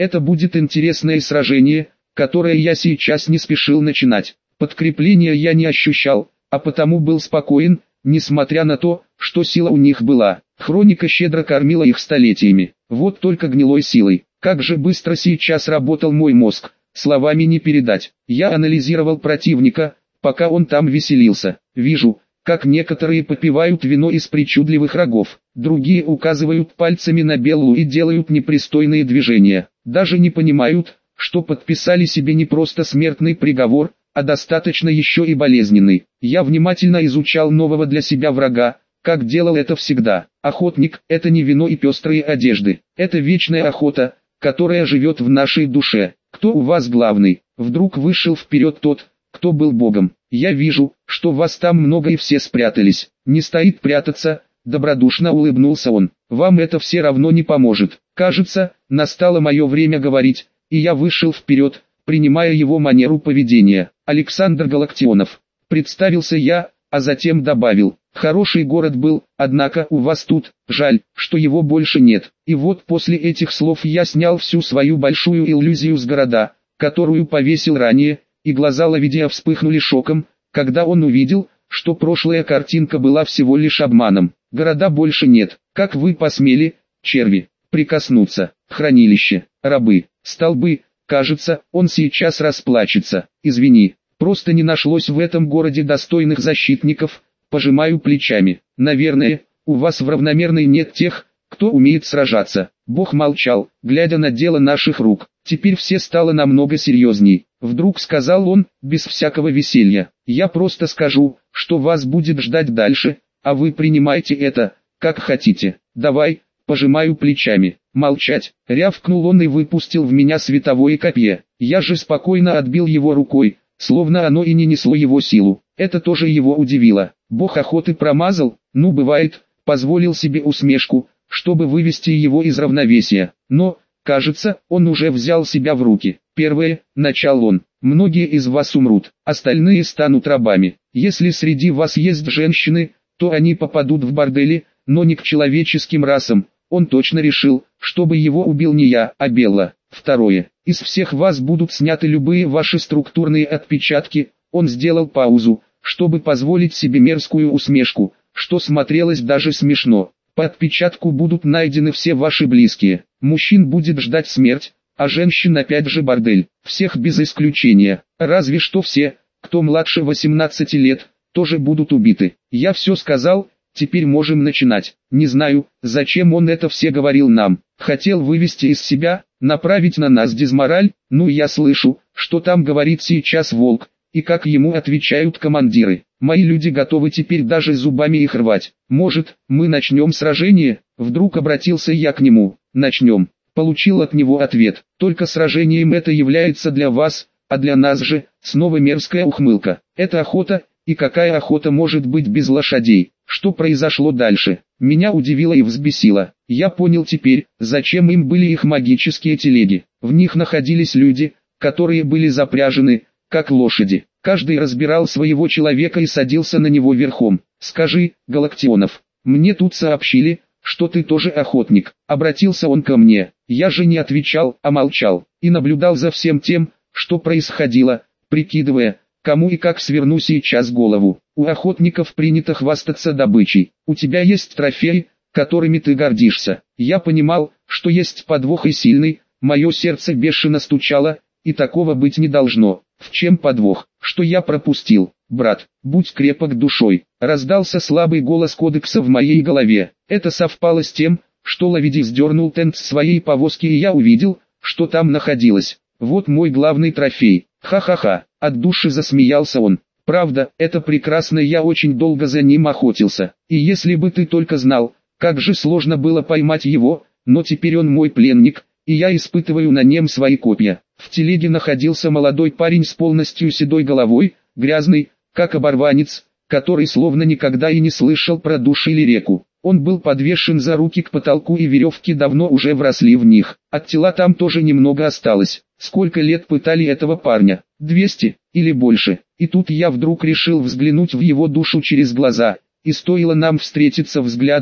Это будет интересное сражение, которое я сейчас не спешил начинать. Подкрепления я не ощущал, а потому был спокоен, несмотря на то, что сила у них была. Хроника щедро кормила их столетиями. Вот только гнилой силой. Как же быстро сейчас работал мой мозг, словами не передать. Я анализировал противника, пока он там веселился. Вижу, как некоторые попивают вино из причудливых рогов, другие указывают пальцами на Беллу и делают непристойные движения. Даже не понимают, что подписали себе не просто смертный приговор, а достаточно еще и болезненный. Я внимательно изучал нового для себя врага, как делал это всегда. Охотник – это не вино и пестрые одежды, это вечная охота, которая живет в нашей душе. Кто у вас главный? Вдруг вышел вперед тот, кто был богом. Я вижу, что вас там много и все спрятались. Не стоит прятаться, добродушно улыбнулся он. Вам это все равно не поможет. Кажется, настало мое время говорить, и я вышел вперед, принимая его манеру поведения. Александр Галактионов. Представился я, а затем добавил. Хороший город был, однако у вас тут, жаль, что его больше нет. И вот после этих слов я снял всю свою большую иллюзию с города, которую повесил ранее, и глаза Лавидия вспыхнули шоком, когда он увидел, что прошлая картинка была всего лишь обманом. Города больше нет. Как вы посмели, черви, прикоснуться? Хранилище, рабы, столбы. Кажется, он сейчас расплачется. Извини, просто не нашлось в этом городе достойных защитников. Пожимаю плечами. Наверное, у вас в равномерной нет тех, кто умеет сражаться. Бог молчал, глядя на дело наших рук. Теперь все стало намного серьезней. Вдруг сказал он, без всякого веселья. Я просто скажу, что вас будет ждать дальше, а вы принимайте это, как хотите. Давай, пожимаю плечами. Молчать, рявкнул он и выпустил в меня световое копье. Я же спокойно отбил его рукой, словно оно и не несло его силу. Это тоже его удивило. Бог охоты промазал, ну бывает, позволил себе усмешку, чтобы вывести его из равновесия. Но, кажется, он уже взял себя в руки. Первое, начал он, многие из вас умрут, остальные станут рабами. Если среди вас есть женщины, то они попадут в бордели, но не к человеческим расам. Он точно решил, чтобы его убил не я, а Белла. Второе, из всех вас будут сняты любые ваши структурные отпечатки. Он сделал паузу, чтобы позволить себе мерзкую усмешку, что смотрелось даже смешно. По отпечатку будут найдены все ваши близкие. Мужчин будет ждать смерть, а женщин опять же бордель. Всех без исключения. Разве что все, кто младше 18 лет, тоже будут убиты. Я все сказал, теперь можем начинать. Не знаю, зачем он это все говорил нам. Хотел вывести из себя, направить на нас дизмораль. Ну я слышу, что там говорит сейчас волк, и как ему отвечают командиры. Мои люди готовы теперь даже зубами их рвать. Может, мы начнем сражение? Вдруг обратился я к нему. Начнем. Получил от него ответ. Только сражением это является для вас, а для нас же, снова мерзкая ухмылка. Это охота, и какая охота может быть без лошадей? Что произошло дальше? Меня удивило и взбесило. Я понял теперь, зачем им были их магические телеги. В них находились люди, которые были запряжены, как лошади. Каждый разбирал своего человека и садился на него верхом. Скажи, Галактионов, мне тут сообщили, что ты тоже охотник. Обратился он ко мне. Я же не отвечал, а молчал. И наблюдал за всем тем, что происходило, прикидывая, кому и как сверну сейчас голову. У охотников принято хвастаться добычей. У тебя есть трофеи, которыми ты гордишься. Я понимал, что есть подвох и сильный, мое сердце бешено стучало, и такого быть не должно. В чем подвох? Что я пропустил? Брат, будь крепок душой. Раздался слабый голос кодекса в моей голове. Это совпало с тем, что Лавиди сдернул тент с своей повозки, и я увидел, что там находилось. Вот мой главный трофей. Ха-ха-ха. От души засмеялся он. Правда, это прекрасно, я очень долго за ним охотился. И если бы ты только знал, как же сложно было поймать его, но теперь он мой пленник, и я испытываю на нем свои копья. В телеге находился молодой парень с полностью седой головой, грязный, как оборванец, который словно никогда и не слышал про душ или реку. Он был подвешен за руки к потолку, и веревки давно уже вросли в них. От тела там тоже немного осталось. Сколько лет пытали этого парня? 200 или больше. И тут я вдруг решил взглянуть в его душу через глаза. И стоило нам встретиться взглядами,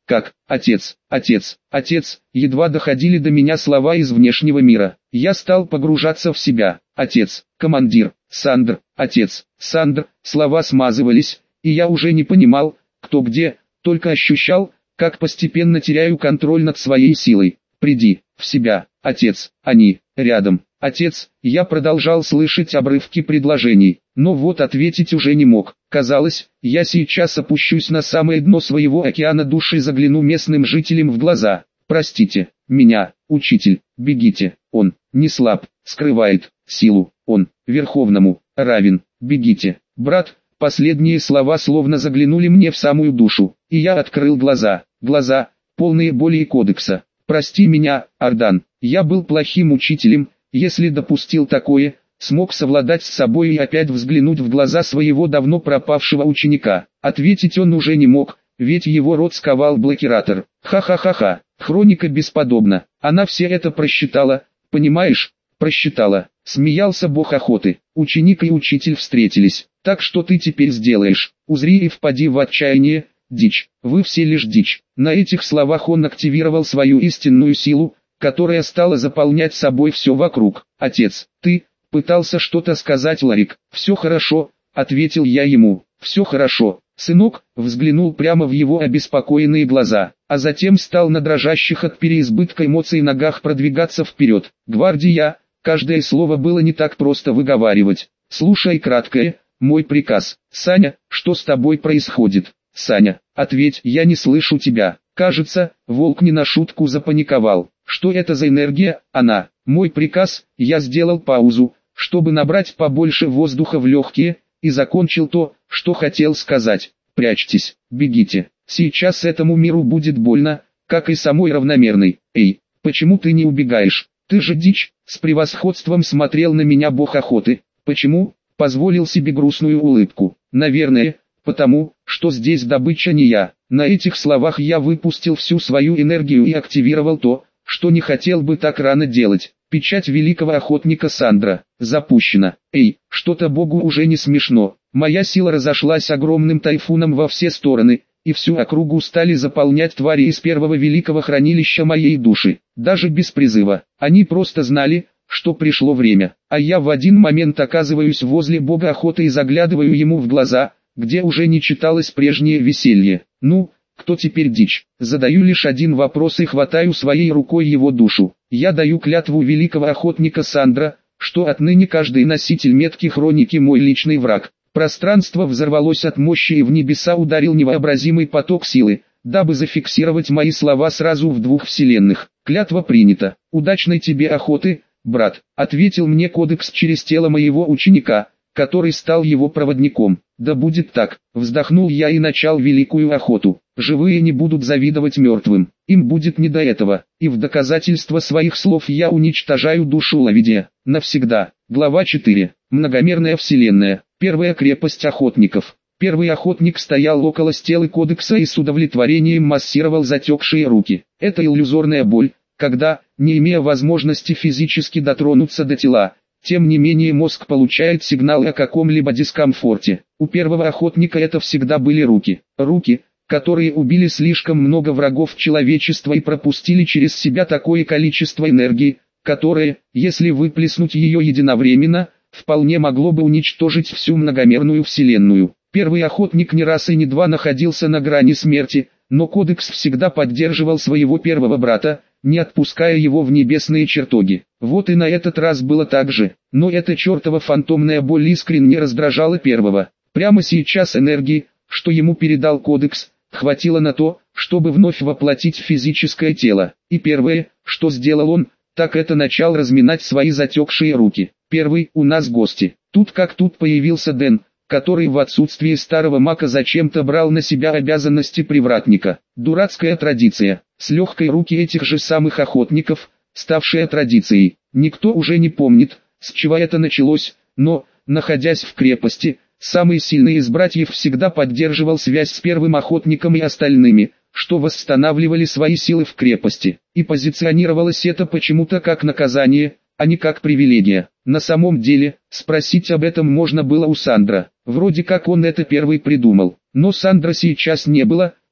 Как, отец, отец, отец, едва доходили до меня слова из внешнего мира. Я стал погружаться в себя. Отец, командир, Сандр, отец, Сандр, слова смазывались, и я уже не понимал, кто где, только ощущал, как постепенно теряю контроль над своей силой. Приди в себя, отец, они, рядом. Отец, я продолжал слышать обрывки предложений, но вот ответить уже не мог. Казалось, я сейчас опущусь на самое дно своего океана души и загляну местным жителям в глаза. Простите, меня, учитель, бегите, он, не слаб, скрывает силу, он, верховному, равен, бегите. Брат, последние слова словно заглянули мне в самую душу, и я открыл глаза, полные боли и кодекса. Прости меня, Ардан, я был плохим учителем, если допустил такое, смог совладать с собой и опять взглянуть в глаза своего давно пропавшего ученика. Ответить он уже не мог, ведь его рот сковал блокиратор. Ха-ха-ха-ха, Хроника бесподобна, она все это просчитала, понимаешь, просчитала. Смеялся бог охоты. Ученик и учитель встретились. Так что ты теперь сделаешь? Узри и впади в отчаяние, дичь. Вы все лишь дичь. На этих словах он активировал свою истинную силу, которая стала заполнять собой все вокруг. Отец, ты пытался что-то сказать, Ларик. Все хорошо, ответил я ему. Все хорошо. Сынок взглянул прямо в его обеспокоенные глаза, а затем стал на дрожащих от переизбытка эмоций ногах продвигаться вперед. Гвардия, каждое слово было не так просто выговаривать. Слушай краткое, мой приказ. Саня, что с тобой происходит? Саня, ответь, я не слышу тебя. Кажется, волк не на шутку запаниковал. Что это за энергия? Она. Мой приказ. Я сделал паузу, чтобы набрать побольше воздуха в легкие, и закончил то, что хотел сказать. Прячьтесь, бегите. Сейчас этому миру будет больно, как и самой равномерной. Эй, почему ты не убегаешь? Ты же дичь. С превосходством смотрел на меня бог охоты. Почему? Позволил себе грустную улыбку. Наверное, потому, что здесь добыча не я. На этих словах я выпустил всю свою энергию и активировал то, что не хотел бы так рано делать. Печать великого охотника Сандра запущена. Эй, что-то богу уже не смешно. Моя сила разошлась огромным тайфуном во все стороны, и всю округу стали заполнять твари из первого великого хранилища моей души. Даже без призыва. Они просто знали, что пришло время. А я в один момент оказываюсь возле бога охоты и заглядываю ему в глаза, где уже не читалось прежнее веселье. Ну, кто теперь дичь? Задаю лишь один вопрос и хватаю своей рукой его душу. Я даю клятву великого охотника Сандра, что отныне каждый носитель метки хроники мой личный враг. Пространство взорвалось от мощи и в небеса ударил невообразимый поток силы, дабы зафиксировать мои слова сразу в двух вселенных. Клятва принята. Удачной тебе охоты, брат, ответил мне кодекс через тело моего ученика, который стал его проводником. Да будет так, вздохнул я и начал великую охоту. Живые не будут завидовать мертвым, им будет не до этого, и в доказательство своих слов я уничтожаю душу Лавидия, навсегда. Глава 4. Многомерная вселенная. Первая крепость охотников. Первый охотник стоял около стелы кодекса и с удовлетворением массировал затекшие руки. Это иллюзорная боль, когда, не имея возможности физически дотронуться до тела, тем не менее мозг получает сигнал о каком-либо дискомфорте. У первого охотника это всегда были руки. Руки, которые убили слишком много врагов человечества и пропустили через себя такое количество энергии, которое, если выплеснуть ее единовременно, вполне могло бы уничтожить всю многомерную вселенную. Первый охотник не раз и не два находился на грани смерти, но кодекс всегда поддерживал своего первого брата, не отпуская его в небесные чертоги. Вот и на этот раз было так же, но эта чертова фантомная боль искренне раздражала первого. Прямо сейчас энергии, что ему передал кодекс, хватило на то, чтобы вновь воплотить физическое тело. И первое, что сделал он, так это начал разминать свои затекшие руки. Первый, у нас гости. Тут как тут появился Дэн, который в отсутствие старого мака зачем-то брал на себя обязанности привратника. Дурацкая традиция, с легкой руки этих же самых охотников, ставшая традицией. Никто уже не помнит, с чего это началось, но, находясь в крепости, самый сильный из братьев всегда поддерживал связь с первым охотником и остальными, что восстанавливали свои силы в крепости. И позиционировалось это почему-то как наказание, а не как привилегия. На самом деле, спросить об этом можно было у Сандра. Вроде как он это первый придумал. Но Сандра сейчас не было,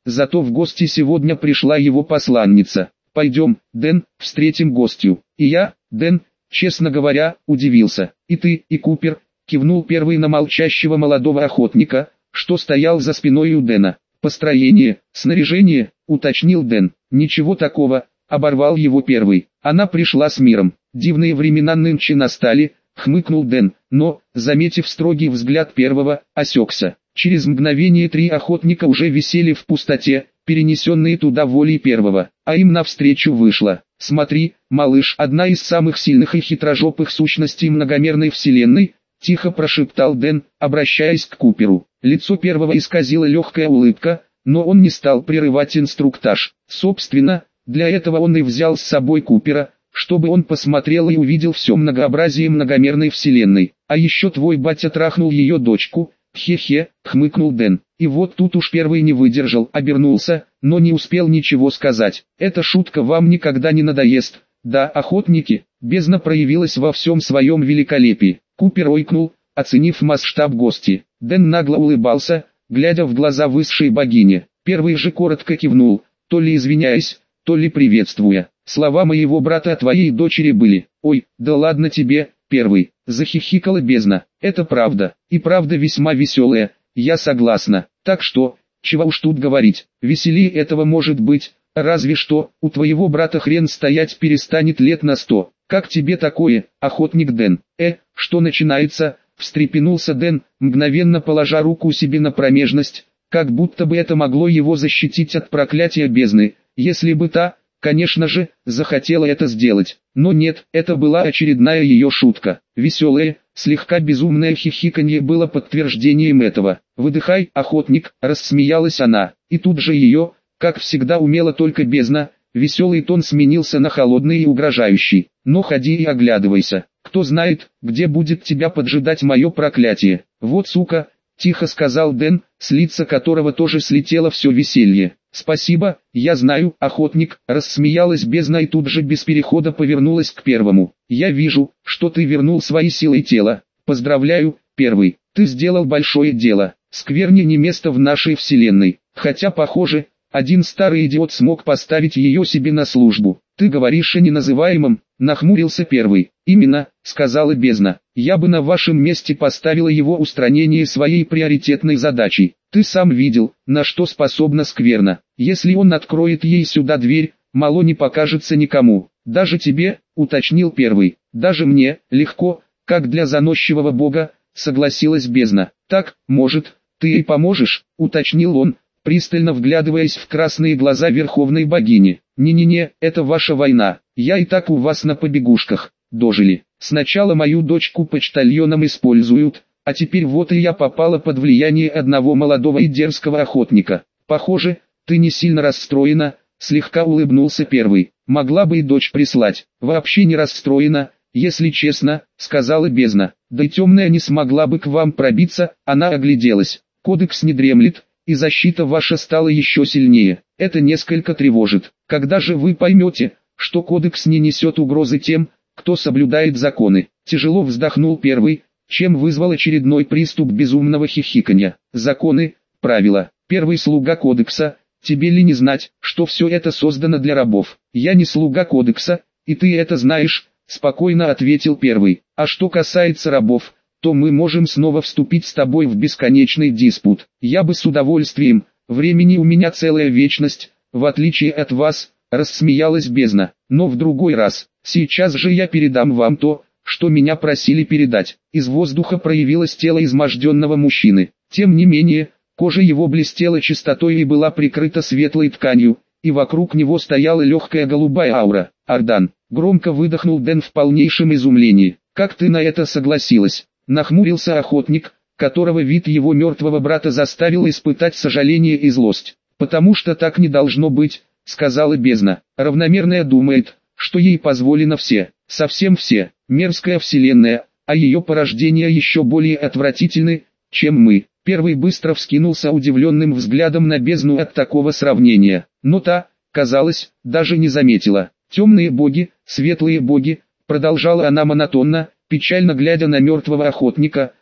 зато в гости сегодня пришла его посланница. Пойдем, Дэн, встретим гостью. И я, Дэн, честно говоря, удивился. И ты, и Купер, кивнул первый на молчащего молодого охотника, что стоял за спиной у Дэна. Построение, снаряжение, уточнил Дэн. Ничего такого, оборвал его первый. Она пришла с миром. Дивные времена нынче настали, хмыкнул Дэн, но, заметив строгий взгляд первого, осекся. Через мгновение три охотника уже висели в пустоте, перенесенные туда волей первого, а им навстречу вышла. «Смотри, малыш, одна из самых сильных и хитрожопых сущностей многомерной вселенной», тихо прошептал Дэн, обращаясь к Куперу. Лицо первого исказила легкая улыбка, но он не стал прерывать инструктаж. Собственно, для этого он и взял с собой Купера, чтобы он посмотрел и увидел все многообразие многомерной вселенной. А еще твой батя трахнул ее дочку, хе-хе, хмыкнул Дэн. И вот тут уж первый не выдержал, обернулся, но не успел ничего сказать. Эта шутка вам никогда не надоест, да, охотники? Бездна проявилась во всем своем великолепии. Купер ойкнул, оценив масштаб гости. Дэн нагло улыбался, глядя в глаза высшей богини. Первый же коротко кивнул, то ли извиняясь, то ли приветствуя. Слова моего брата о твоей дочери были. Ой, да ладно тебе, первый, захихикала бездна. Это правда, и правда весьма веселая, я согласна. Так что, чего уж тут говорить, веселее этого может быть, разве что, у твоего брата хрен стоять перестанет лет на 100. Как тебе такое, охотник Дэн? Что начинается? Встрепенулся Дэн, мгновенно положа руку себе на промежность, как будто бы это могло его защитить от проклятия бездны, если бы та, конечно же, захотела это сделать. Но нет, это была очередная ее шутка. Веселое, слегка безумное хихиканье было подтверждением этого. «Выдыхай, охотник», рассмеялась она, и тут же ее, как всегда умела только бездна, веселый тон сменился на холодный и угрожающий. «Но ходи и оглядывайся, кто знает, где будет тебя поджидать мое проклятие». «Вот сука», тихо сказал Дэн, с лица которого тоже слетело все веселье. «Спасибо, я знаю, охотник», рассмеялась бездна и тут же без перехода повернулась к первому. «Я вижу, что ты вернул свои силы тела. Поздравляю, первый, ты сделал большое дело. Скверне не место в нашей вселенной, хотя похоже, один старый идиот смог поставить ее себе на службу. Ты говоришь о неназываемом», нахмурился первый. «Именно», сказала бездна, «я бы на вашем месте поставила его устранение своей приоритетной задачей. Ты сам видел, на что способна скверна. Если он откроет ей сюда дверь, мало не покажется никому. Даже тебе», уточнил первый. «Даже мне, легко, как для заносчивого бога», согласилась бездна. «Так, может, ты и поможешь», уточнил он, пристально вглядываясь в красные глаза верховной богини. «Не-не-не, это ваша война, я и так у вас на побегушках, дожили. Сначала мою дочку почтальоном используют, а теперь вот и я попала под влияние одного молодого и дерзкого охотника. Похоже, ты не сильно расстроена», слегка улыбнулся первый. «Могла бы и дочь прислать». «Вообще не расстроена, если честно», сказала бездна. «Да и темная не смогла бы к вам пробиться», она огляделась. «Кодекс не дремлет, и защита ваша стала еще сильнее. Это несколько тревожит. Когда же вы поймете, что кодекс не несет угрозы тем, кто соблюдает законы?» Тяжело вздохнул первый, чем вызвал очередной приступ безумного хихиканья. «Законы, правила. Первый слуга кодекса, тебе ли не знать, что все это создано для рабов?» «Я не слуга кодекса, и ты это знаешь», спокойно ответил первый. «А что касается рабов, то мы можем снова вступить с тобой в бесконечный диспут. Я бы с удовольствием, времени у меня целая вечность, в отличие от вас», рассмеялась бездна. «Но в другой раз, сейчас же я передам вам то, что меня просили передать». Из воздуха проявилось тело изможденного мужчины. Тем не менее, кожа его блестела чистотой и была прикрыта светлой тканью, и вокруг него стояла легкая голубая аура. «Ардан», громко выдохнул Дэн в полнейшем изумлении. «Как ты на это согласилась?» Нахмурился охотник, которого вид его мертвого брата заставил испытать сожаление и злость. «Потому что так не должно быть», сказала бездна. «Равномерная думает, что ей позволено все, совсем все, мерзкая вселенная, а ее порождения еще более отвратительны, чем мы». Первый быстро вскинулся удивленным взглядом на бездну от такого сравнения, но та, казалось, даже не заметила. «Темные боги, светлые боги», продолжала она монотонно, печально глядя на мертвого охотника,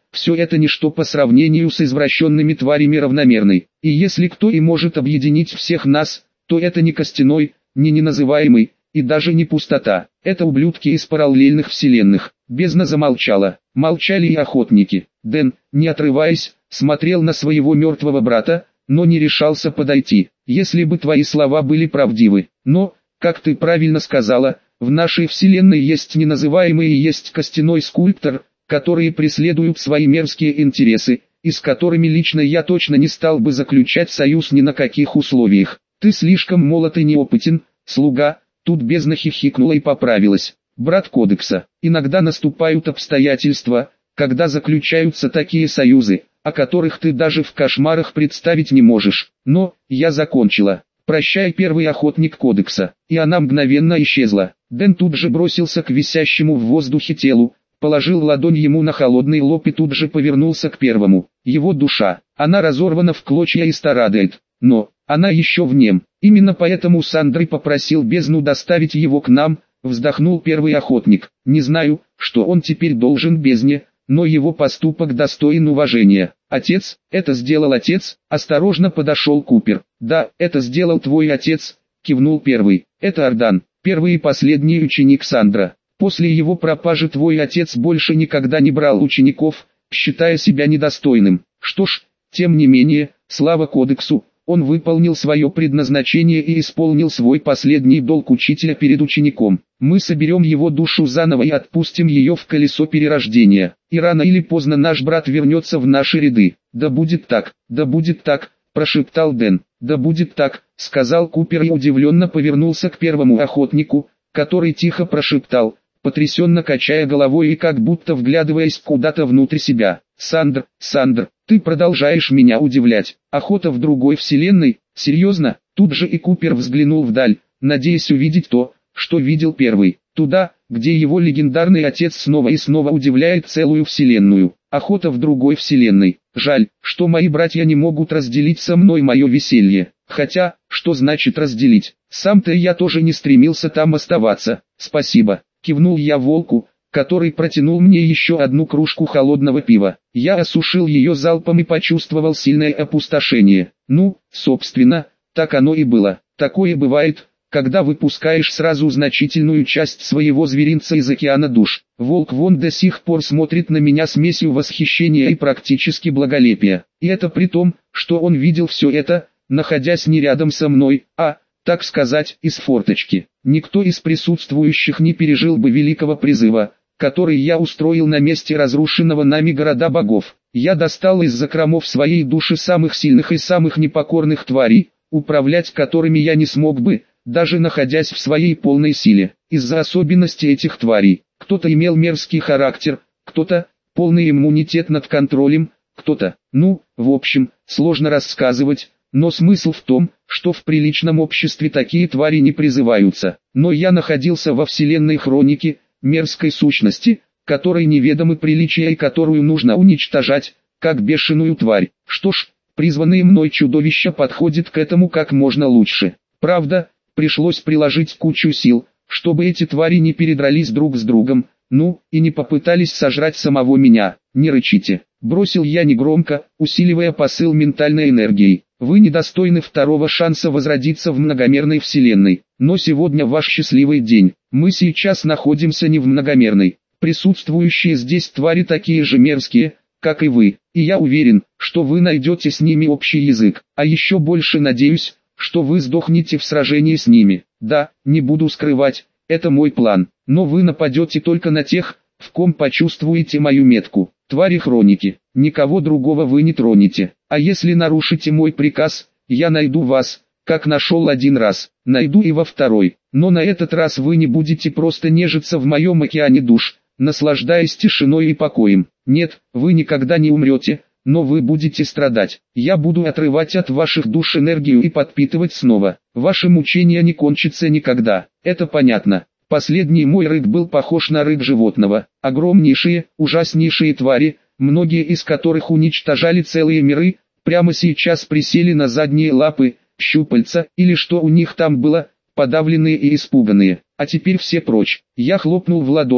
все это ничто по сравнению с извращенными тварями равномерной. И если кто и может объединить всех нас, то это не костяной, не неназываемый, и даже не пустота. Это ублюдки из параллельных вселенных. Бездна замолчала. Молчали и охотники. Дэн, не отрываясь, смотрел на своего мертвого брата, но не решался подойти. Если бы твои слова были правдивы. Но, как ты правильно сказала, в нашей вселенной есть неназываемый и есть костяной скульптор, которые преследуют свои мерзкие интересы, и с которыми лично я точно не стал бы заключать союз ни на каких условиях. Ты слишком молод и неопытен, слуга. Тут бездна хихикнула и поправилась. Брат Кодекса, иногда наступают обстоятельства, когда заключаются такие союзы, о которых ты даже в кошмарах представить не можешь. Но, я закончила. Прощай, первый охотник Кодекса. И она мгновенно исчезла. Дэн тут же бросился к висящему в воздухе телу, положил ладонь ему на холодный лоб и тут же повернулся к первому. Его душа, она разорвана в клочья и страдает, но она еще в нем. Именно поэтому Сандры попросил бездну доставить его к нам, вздохнул первый охотник. Не знаю, что он теперь должен бездне, но его поступок достоин уважения. Отец, это сделал отец, осторожно подошел Купер. Да, это сделал твой отец, кивнул первый. Это Ардан, первый и последний ученик Сандра. После его пропажи твой отец больше никогда не брал учеников, считая себя недостойным. Что ж, тем не менее, слава Кодексу, он выполнил свое предназначение и исполнил свой последний долг учителя перед учеником. Мы соберем его душу заново и отпустим ее в колесо перерождения. И рано или поздно наш брат вернется в наши ряды. Да будет так, прошептал Дэн. Да будет так, сказал Купер и удивленно повернулся к первому охотнику, который тихо прошептал, потрясенно качая головой и как будто вглядываясь куда-то внутрь себя. Сандр, ты продолжаешь меня удивлять. Охота в другой вселенной? Серьезно? Тут же и Купер взглянул вдаль, надеясь увидеть то, что видел первый. Туда, где его легендарный отец снова и снова удивляет целую вселенную. Охота в другой вселенной. Жаль, что мои братья не могут разделить со мной мое веселье. Хотя, что значит разделить? Сам-то я тоже не стремился там оставаться. Спасибо. Кивнул я волку, который протянул мне еще одну кружку холодного пива. Я осушил ее залпом и почувствовал сильное опустошение. Ну, собственно, так оно и было. Такое бывает, когда выпускаешь сразу значительную часть своего зверинца из океана душ. Волк вон до сих пор смотрит на меня смесью восхищения и практически благолепия. И это при том, что он видел все это, находясь не рядом со мной, а, так сказать, из форточки. Никто из присутствующих не пережил бы великого призыва, который я устроил на месте разрушенного нами города богов. Я достал из закромов своей души самых сильных и самых непокорных тварей, управлять которыми я не смог бы, даже находясь в своей полной силе. Из-за особенностей этих тварей, кто-то имел мерзкий характер, кто-то полный иммунитет над контролем, кто-то, в общем, сложно рассказывать, но смысл в том, что в приличном обществе такие твари не призываются. Но я находился во вселенной хроники, мерзкой сущности, которой неведомы приличия и которую нужно уничтожать, как бешеную тварь. Что ж, призванные мной чудовища подходят к этому как можно лучше. Правда, пришлось приложить кучу сил, чтобы эти твари не передрались друг с другом, и не попытались сожрать самого меня. Не рычите, бросил я негромко, усиливая посыл ментальной энергией. Вы недостойны второго шанса возродиться в многомерной вселенной, но сегодня ваш счастливый день. Мы сейчас находимся не в многомерной. Присутствующие здесь твари такие же мерзкие, как и вы, и я уверен, что вы найдете с ними общий язык, а еще больше надеюсь, что вы сдохнете в сражении с ними. Да, не буду скрывать, это мой план, но вы нападете только на тех, в ком почувствуете мою метку. Твари хроники, никого другого вы не тронете, а если нарушите мой приказ, я найду вас, как нашел один раз, найду и во второй, но на этот раз вы не будете просто нежиться в моем океане душ, наслаждаясь тишиной и покоем. Нет, вы никогда не умрете, но вы будете страдать. Я буду отрывать от ваших душ энергию и подпитывать снова. Ваши мучения не кончатся никогда, это понятно. Последний мой рык был похож на рык животного. Огромнейшие, ужаснейшие твари, многие из которых уничтожали целые миры, прямо сейчас присели на задние лапы, щупальца, или что у них там было, подавленные и испуганные. А теперь все прочь. Я хлопнул в ладоши,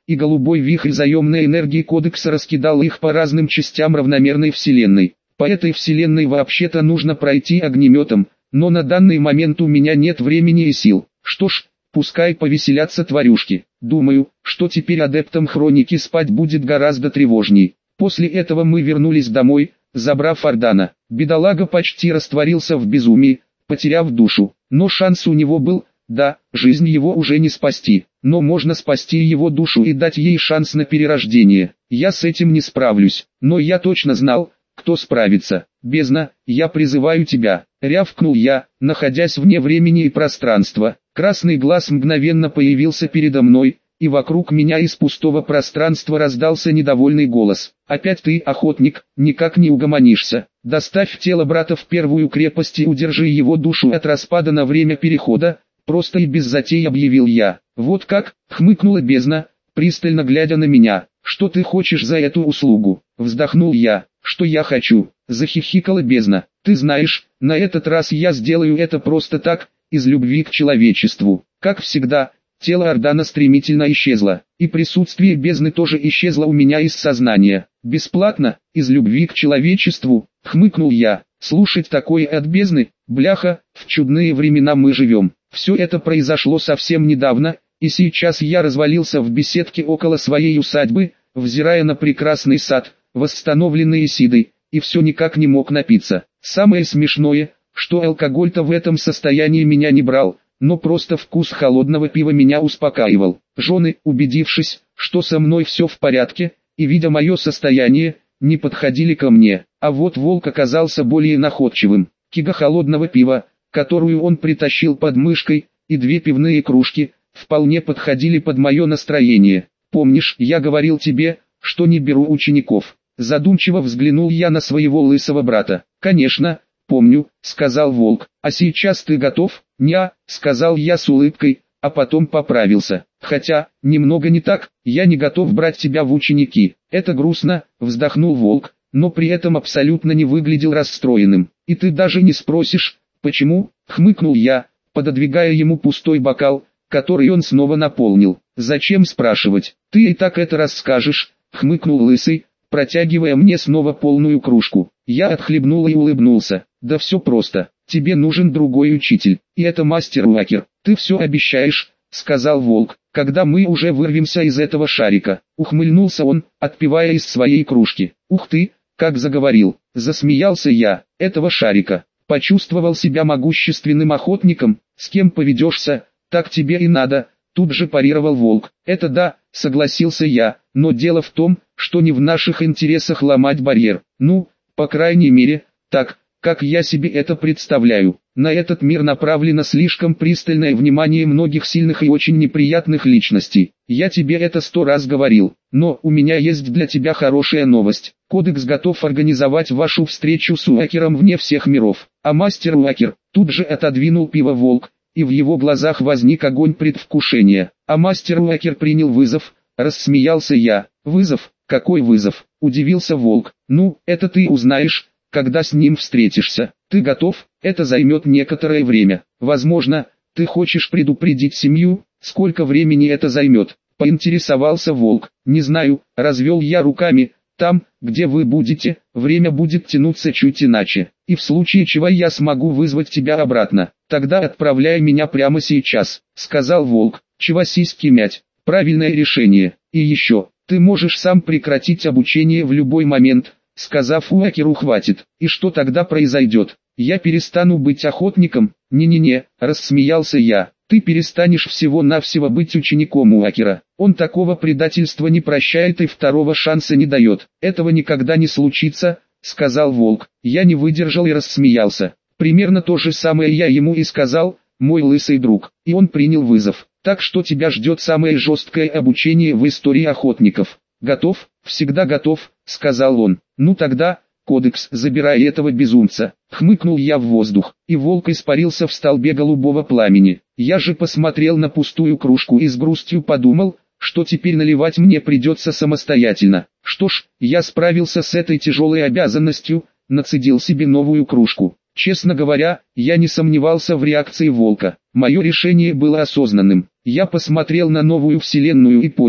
и голубой вихрь заемной энергии кодекса раскидал их по разным частям равномерной вселенной. По этой вселенной вообще-то нужно пройти огнеметом, но на данный момент у меня нет времени и сил. Что ж, пускай повеселятся тварюшки. Думаю, что теперь адептам хроники спать будет гораздо тревожней. После этого мы вернулись домой, забрав Ардана. Бедолага почти растворился в безумии, потеряв душу. Но шанс у него был, да, жизнь его уже не спасти. Но можно спасти его душу и дать ей шанс на перерождение. Я с этим не справлюсь, но я точно знал, кто справится. «Бездна, я призываю тебя», — рявкнул я, находясь вне времени и пространства. Красный глаз мгновенно появился передо мной, и вокруг меня из пустого пространства раздался недовольный голос. «Опять ты, охотник, никак не угомонишься. Доставь тело брата в первую крепость и удержи его душу от распада на время перехода», просто и без затей объявил я. «Вот как?» — хмыкнула бездна, пристально глядя на меня. «Что ты хочешь за эту услугу?» — вздохнул я. «Что я хочу?» — захихикала бездна. «Ты знаешь, на этот раз я сделаю это просто так, из любви к человечеству». Как всегда, тело Ардана стремительно исчезло, и присутствие бездны тоже исчезло у меня из сознания. «Бесплатно, из любви к человечеству?» — хмыкнул я. «Слушать такое от бездны, бляха, в чудные времена мы живем». Все это произошло совсем недавно, и сейчас я развалился в беседке около своей усадьбы, взирая на прекрасный сад, восстановленный Исидой, и все никак не мог напиться. Самое смешное, что алкоголь-то в этом состоянии меня не брал, но просто вкус холодного пива меня успокаивал. Жены, убедившись, что со мной все в порядке, и видя мое состояние, не подходили ко мне, а вот волк оказался более находчивым. Кига холодного пива, которую он притащил под мышкой, и 2 пивные кружки, вполне подходили под мое настроение. «Помнишь, я говорил тебе, что не беру учеников?» Задумчиво взглянул я на своего лысого брата. «Конечно, помню», — сказал волк. «А сейчас ты готов?» «Ня», — сказал я с улыбкой, а потом поправился. «Хотя, немного не так, я не готов брать тебя в ученики». «Это грустно», — вздохнул волк, но при этом абсолютно не выглядел расстроенным. «И ты даже не спросишь, почему?» — хмыкнул я, пододвигая ему пустой бокал, который он снова наполнил. «Зачем спрашивать? Ты и так это расскажешь», — хмыкнул лысый, протягивая мне снова полную кружку. Я отхлебнул и улыбнулся. «Да все просто. Тебе нужен другой учитель, и это мастер Уакер. Ты все обещаешь», — сказал волк, — «когда мы уже вырвемся из этого шарика». Ухмыльнулся он, отпивая из своей кружки. «Ух ты, как заговорил!» — засмеялся я. «Этого шарика». Почувствовал себя могущественным охотником. «С кем поведешься, так тебе и надо», — тут же парировал волк. «Это да», — согласился я, — «но дело в том, что не в наших интересах ломать барьер. Ну, по крайней мере, так, как я себе это представляю. На этот мир направлено слишком пристальное внимание многих сильных и очень неприятных личностей. Я тебе это 100 раз говорил, но у меня есть для тебя хорошая новость. Кодекс готов организовать вашу встречу с Уакером вне всех миров». А мастер Уакер тут же отодвинул пиво волк, и в его глазах возник огонь предвкушения. «А мастер Уакер принял вызов», — рассмеялся я. «Вызов? Какой вызов?» — удивился волк. «Ну, это ты узнаешь, когда с ним встретишься. Ты готов? Это займет некоторое время. Возможно, ты хочешь предупредить семью, сколько времени это займет?» — поинтересовался волк. «Не знаю», — развел я руками. «Там, где вы будете, время будет тянуться чуть иначе, и в случае чего я смогу вызвать тебя обратно. Тогда отправляй меня прямо сейчас», — сказал волк. «Чего сиськи мять? Правильное решение. И еще, ты можешь сам прекратить обучение в любой момент, сказав Уакеру хватит. И что тогда произойдет? Я перестану быть охотником?» «Не-не-не», — рассмеялся я. «Ты перестанешь всего-навсего быть учеником Уакера. Он такого предательства не прощает и второго шанса не дает». «Этого никогда не случится», — сказал волк. Я не выдержал и рассмеялся. Примерно то же самое я ему и сказал, мой лысый друг, и он принял вызов. «Так что тебя ждет самое жесткое обучение в истории охотников». «Готов? Всегда готов», — сказал он. «Ну тогда, кодекс, забирай этого безумца». Хмыкнул я в воздух, и волк испарился в столбе голубого пламени. Я же посмотрел на пустую кружку и с грустью подумал, что теперь наливать мне придется самостоятельно. Что ж, я справился с этой тяжелой обязанностью, нацедил себе новую кружку. Честно говоря, я не сомневался в реакции волка. Мое решение было осознанным. Я посмотрел на новую вселенную и понял,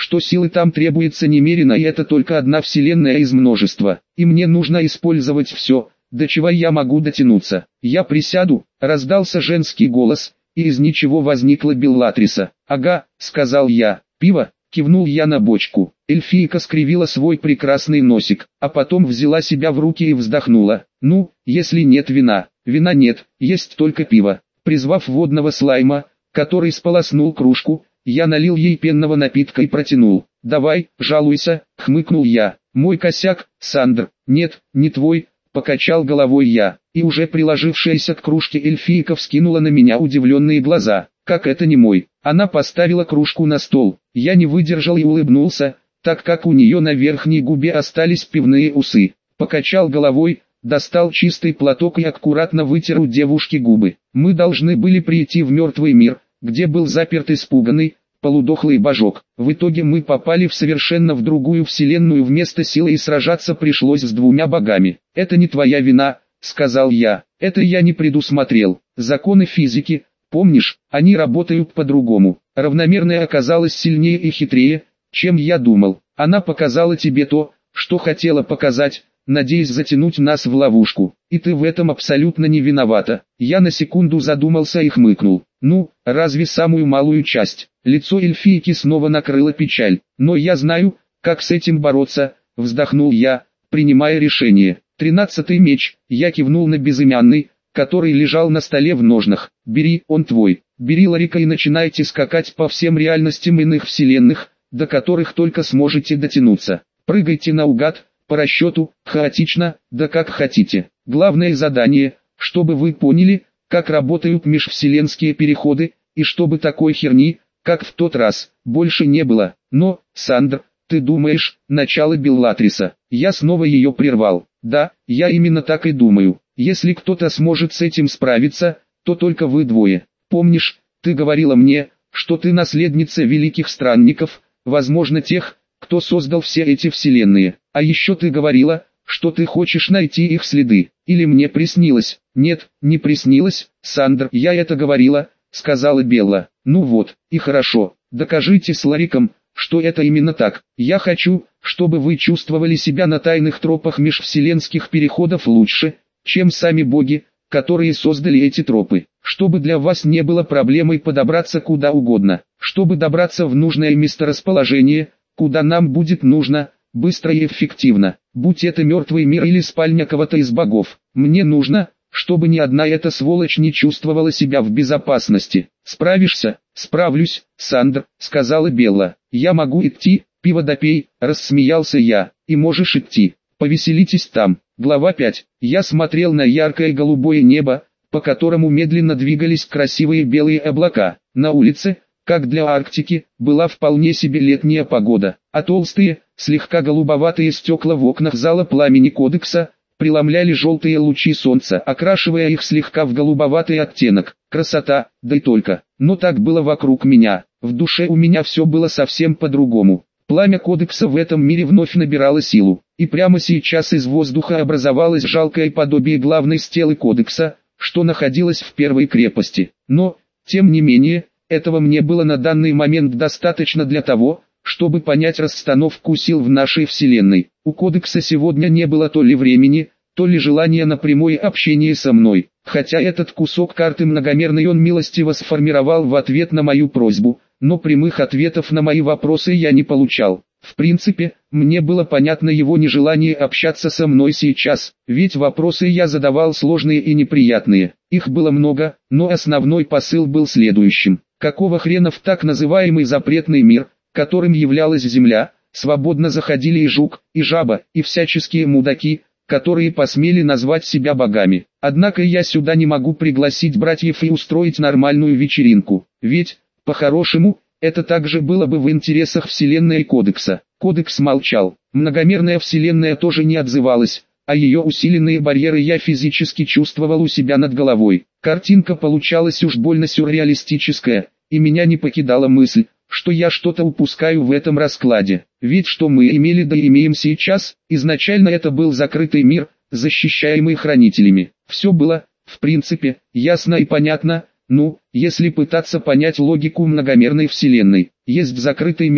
что силы там требуется немерено, и это только одна вселенная из множества, и мне нужно использовать все, до чего я могу дотянуться. Я присяду, раздался женский голос, и из ничего возникла Беллатриса. Ага, сказал я. Пиво, кивнул я на бочку. Эльфийка скривила свой прекрасный носик, а потом взяла себя в руки и вздохнула. Ну, если нет вина, вина нет, есть только пиво. Призвав водного слайма, который сполоснул кружку, я налил ей пенного напитка и протянул. «Давай, жалуйся», — хмыкнул я. «Мой косяк, Сандр». «Нет, не твой», — покачал головой я. И уже приложившаяся к кружке эльфийка вскинула на меня удивленные глаза. «Как это не мой?» Она поставила кружку на стол. Я не выдержал и улыбнулся, так как у нее на верхней губе остались пивные усы. Покачал головой, достал чистый платок и аккуратно вытер у девушки губы. Мы должны были прийти в мертвый мир, где был заперт испуганный, полудохлый божок. В итоге мы попали в совершенно в другую вселенную, вместо силы и сражаться пришлось с двумя богами. «Это не твоя вина», — сказал я. «Это я не предусмотрел. Законы физики, помнишь, они работают по-другому. Равномерная оказалась сильнее и хитрее, чем я думал. Она показала тебе то, что хотела показать, надеясь затянуть нас в ловушку. И ты в этом абсолютно не виновата». Я на секунду задумался и хмыкнул. «Ну, разве самую малую часть?» Лицо эльфийки снова накрыла печаль. «Но я знаю, как с этим бороться», — вздохнул я, принимая решение. 13-й меч, я кивнул на безымянный, который лежал на столе в ножнах. «Бери, он твой. Бери Ларика и начинайте скакать по всем реальностям иных вселенных, до которых только сможете дотянуться. Прыгайте наугад, по расчету, хаотично, да как хотите. Главное задание, чтобы вы поняли, как работают межвселенские переходы, и чтобы такой херни, как в тот раз, больше не было. Но, Сандр, ты думаешь, начало Беллатриса?» Я снова ее прервал. «Да, я именно так и думаю. Если кто-то сможет с этим справиться, то только вы двое. Помнишь, ты говорила мне, что ты наследница великих странников, возможно тех, кто создал все эти вселенные. А еще ты говорила, что ты хочешь найти их следы. Или мне приснилось?» «Нет, не приснилось, Сандр, я это говорила», — сказала Белла. «Ну вот, и хорошо, докажите с Лариком, что это именно так. Я хочу, чтобы вы чувствовали себя на тайных тропах межвселенских переходов лучше, чем сами боги, которые создали эти тропы. Чтобы для вас не было проблемой подобраться куда угодно. Чтобы добраться в нужное месторасположение, куда нам будет нужно, быстро и эффективно. Будь это мертвый мир или спальня кого-то из богов. Мне нужно, чтобы ни одна эта сволочь не чувствовала себя в безопасности. Справишься?» «Справлюсь, Сандр», — сказала Белла. «Я могу идти, пиво допей», — рассмеялся я. «И можешь идти. Повеселитесь там». Глава 5. Я смотрел на яркое голубое небо, по которому медленно двигались красивые белые облака. На улице, как для Арктики, была вполне себе летняя погода, а толстые, слегка голубоватые стекла в окнах зала Пламени Кодекса преломляли желтые лучи солнца, окрашивая их слегка в голубоватый оттенок. Красота, да и только. Но так было вокруг меня. В душе у меня все было совсем по-другому. Пламя Кодекса в этом мире вновь набирало силу, и прямо сейчас из воздуха образовалось жалкое подобие главной стелы Кодекса, что находилась в первой крепости. Но, тем не менее, этого мне было на данный момент достаточно для того, чтобы понять расстановку сил в нашей вселенной. У Кодекса сегодня не было то ли времени, то ли желания на прямое общение со мной, хотя этот кусок карты многомерный он милостиво сформировал в ответ на мою просьбу, но прямых ответов на мои вопросы я не получал. В принципе, мне было понятно его нежелание общаться со мной сейчас, ведь вопросы я задавал сложные и неприятные. Их было много, но основной посыл был следующим. Какого хрена в так называемый запретный мир, которым являлась Земля, свободно заходили и жук, и жаба, и всяческие мудаки, которые посмели назвать себя богами. Однако я сюда не могу пригласить братьев и устроить нормальную вечеринку, ведь, по-хорошему, это также было бы в интересах Вселенной Кодекса. Кодекс молчал, многомерная Вселенная тоже не отзывалась, а ее усиленные барьеры я физически чувствовал у себя над головой. Картинка получалась уж больно сюрреалистическая, и меня не покидала мысль, что я что-то упускаю в этом раскладе. Ведь что мы имели да имеем сейчас, изначально это был закрытый мир, защищаемый хранителями. Все было, в принципе, ясно и понятно, ну, если пытаться понять логику многомерной вселенной. Есть закрытый мир,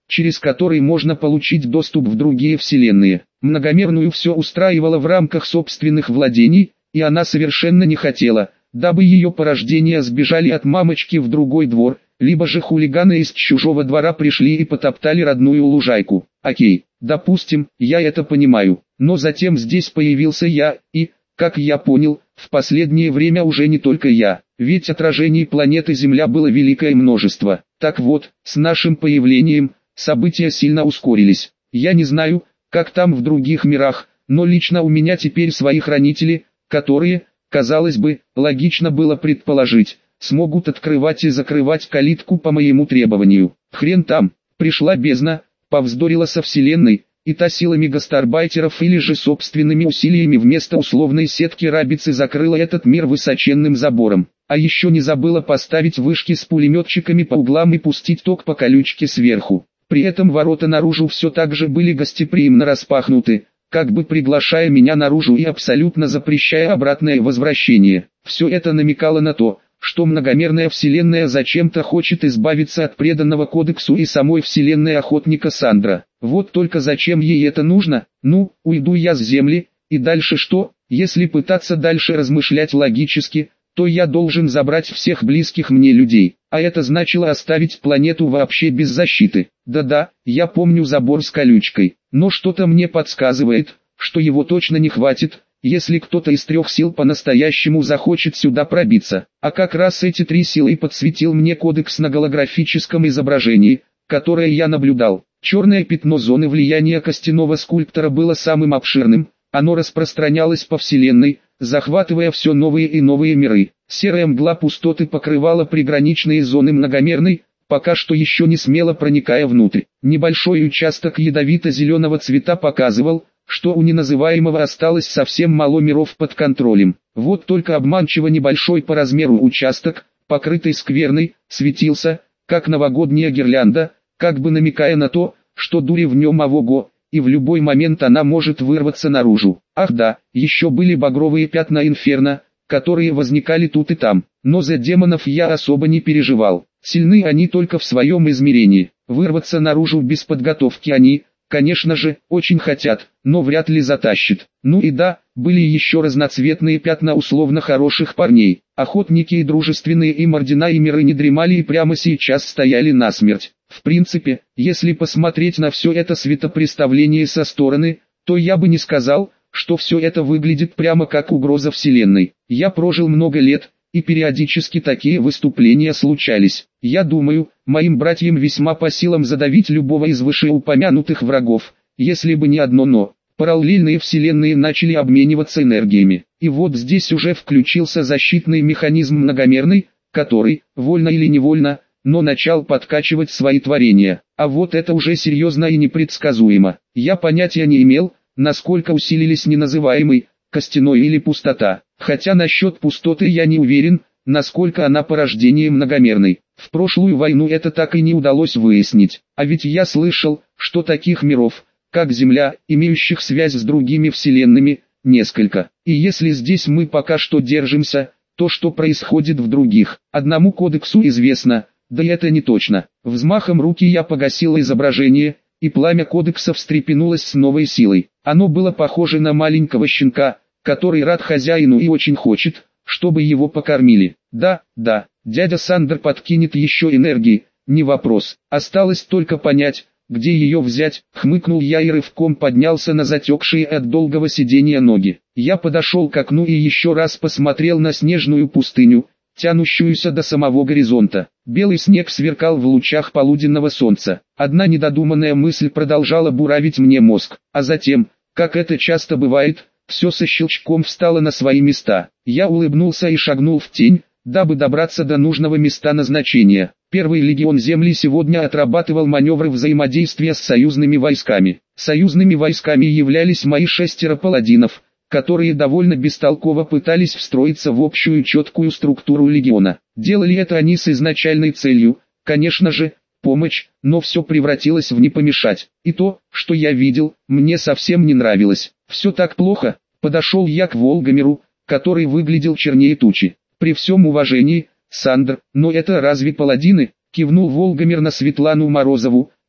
через который можно получить доступ в другие вселенные. Многомерную все устраивало в рамках собственных владений, и она совершенно не хотела, дабы ее порождения сбежали от мамочки в другой двор, либо же хулиганы из чужого двора пришли и потоптали родную лужайку. Окей, допустим, я это понимаю, но затем здесь появился я, и, как я понял, в последнее время уже не только я, ведь отражений планеты Земля было великое множество. Так вот, с нашим появлением, события сильно ускорились. Я не знаю, как там в других мирах, но лично у меня теперь свои хранители, которые, казалось бы, логично было предположить, смогут открывать и закрывать калитку по моему требованию. Хрен там, пришла бездна, повздорила со вселенной, и та силами гастарбайтеров или же собственными усилиями вместо условной сетки рабицы закрыла этот мир высоченным забором. А еще не забыла поставить вышки с пулеметчиками по углам и пустить ток по колючке сверху. При этом ворота наружу все так же были гостеприимно распахнуты, как бы приглашая меня наружу и абсолютно запрещая обратное возвращение. Все это намекало на то, что многомерная вселенная зачем-то хочет избавиться от преданного кодексу и самой вселенной охотника Сандра. Вот только зачем ей это нужно? Ну, уйду я с Земли, и дальше что? Если пытаться дальше размышлять логически, то я должен забрать всех близких мне людей, а это значило оставить планету вообще без защиты. Да-да, я помню забор с колючкой, но что-то мне подсказывает, что его точно не хватит, если кто-то из трех сил по-настоящему захочет сюда пробиться. А как раз эти три силы подсветил мне кодекс на голографическом изображении, которое я наблюдал. Черное пятно зоны влияния костяного скульптора было самым обширным, оно распространялось по вселенной, захватывая все новые и новые миры. Серая мгла пустоты покрывала приграничные зоны многомерной, пока что еще не смело проникая внутрь. Небольшой участок ядовито-зеленого цвета показывал, что у неназываемого осталось совсем мало миров под контролем. Вот только обманчиво небольшой по размеру участок, покрытый скверной, светился, как новогодняя гирлянда, как бы намекая на то, что дури в нем ого-го, и в любой момент она может вырваться наружу. Ах да, еще были багровые пятна инферно, которые возникали тут и там, но за демонов я особо не переживал. Сильны они только в своем измерении, вырваться наружу без подготовки они, конечно же, очень хотят, но вряд ли затащат. Ну и да, были еще разноцветные пятна условно хороших парней. Охотники и дружественные им ордена и миры не дремали и прямо сейчас стояли насмерть. В принципе, если посмотреть на все это светопреставление со стороны, то я бы не сказал, что все это выглядит прямо как угроза вселенной. Я прожил много лет, и периодически такие выступления случались. Я думаю, моим братьям весьма по силам задавить любого из вышеупомянутых врагов, если бы не одно «но». Параллельные вселенные начали обмениваться энергиями. И вот здесь уже включился защитный механизм многомерный, который, вольно или невольно, но начал подкачивать свои творения. А вот это уже серьезно и непредсказуемо. Я понятия не имел, насколько усилились неназываемый, костяной или пустота. Хотя насчет пустоты я не уверен, насколько она порождение многомерной. В прошлую войну это так и не удалось выяснить. А ведь я слышал, что таких миров, как Земля, имеющих связь с другими вселенными, несколько. И если здесь мы пока что держимся, то что происходит в других, одному кодексу известно, да и это не точно. Взмахом руки я погасил изображение, и пламя кодекса встрепенулось с новой силой. Оно было похоже на маленького щенка, который рад хозяину и очень хочет, чтобы его покормили. Да, дядя Сандер подкинет еще энергии, не вопрос. Осталось только понять, где ее взять, хмыкнул я и рывком поднялся на затекшие от долгого сидения ноги. Я подошел к окну и еще раз посмотрел на снежную пустыню, тянущуюся до самого горизонта. Белый снег сверкал в лучах полуденного солнца. Одна недодуманная мысль продолжала буравить мне мозг, а затем, как это часто бывает, все со щелчком встало на свои места. Я улыбнулся и шагнул в тень, дабы добраться до нужного места назначения. Первый легион Земли сегодня отрабатывал маневры взаимодействия с союзными войсками. Союзными войсками являлись мои 6 паладинов, которые довольно бестолково пытались встроиться в общую четкую структуру легиона. Делали это они с изначальной целью, конечно же, помощь, но все превратилось в не помешать. И то, что я видел, мне совсем не нравилось. Все так плохо. Подошел я к Волгомеру, который выглядел чернее тучи. При всем уважении, Сандр, но это разве паладины? Кивнул Волгомер на Светлану Морозову,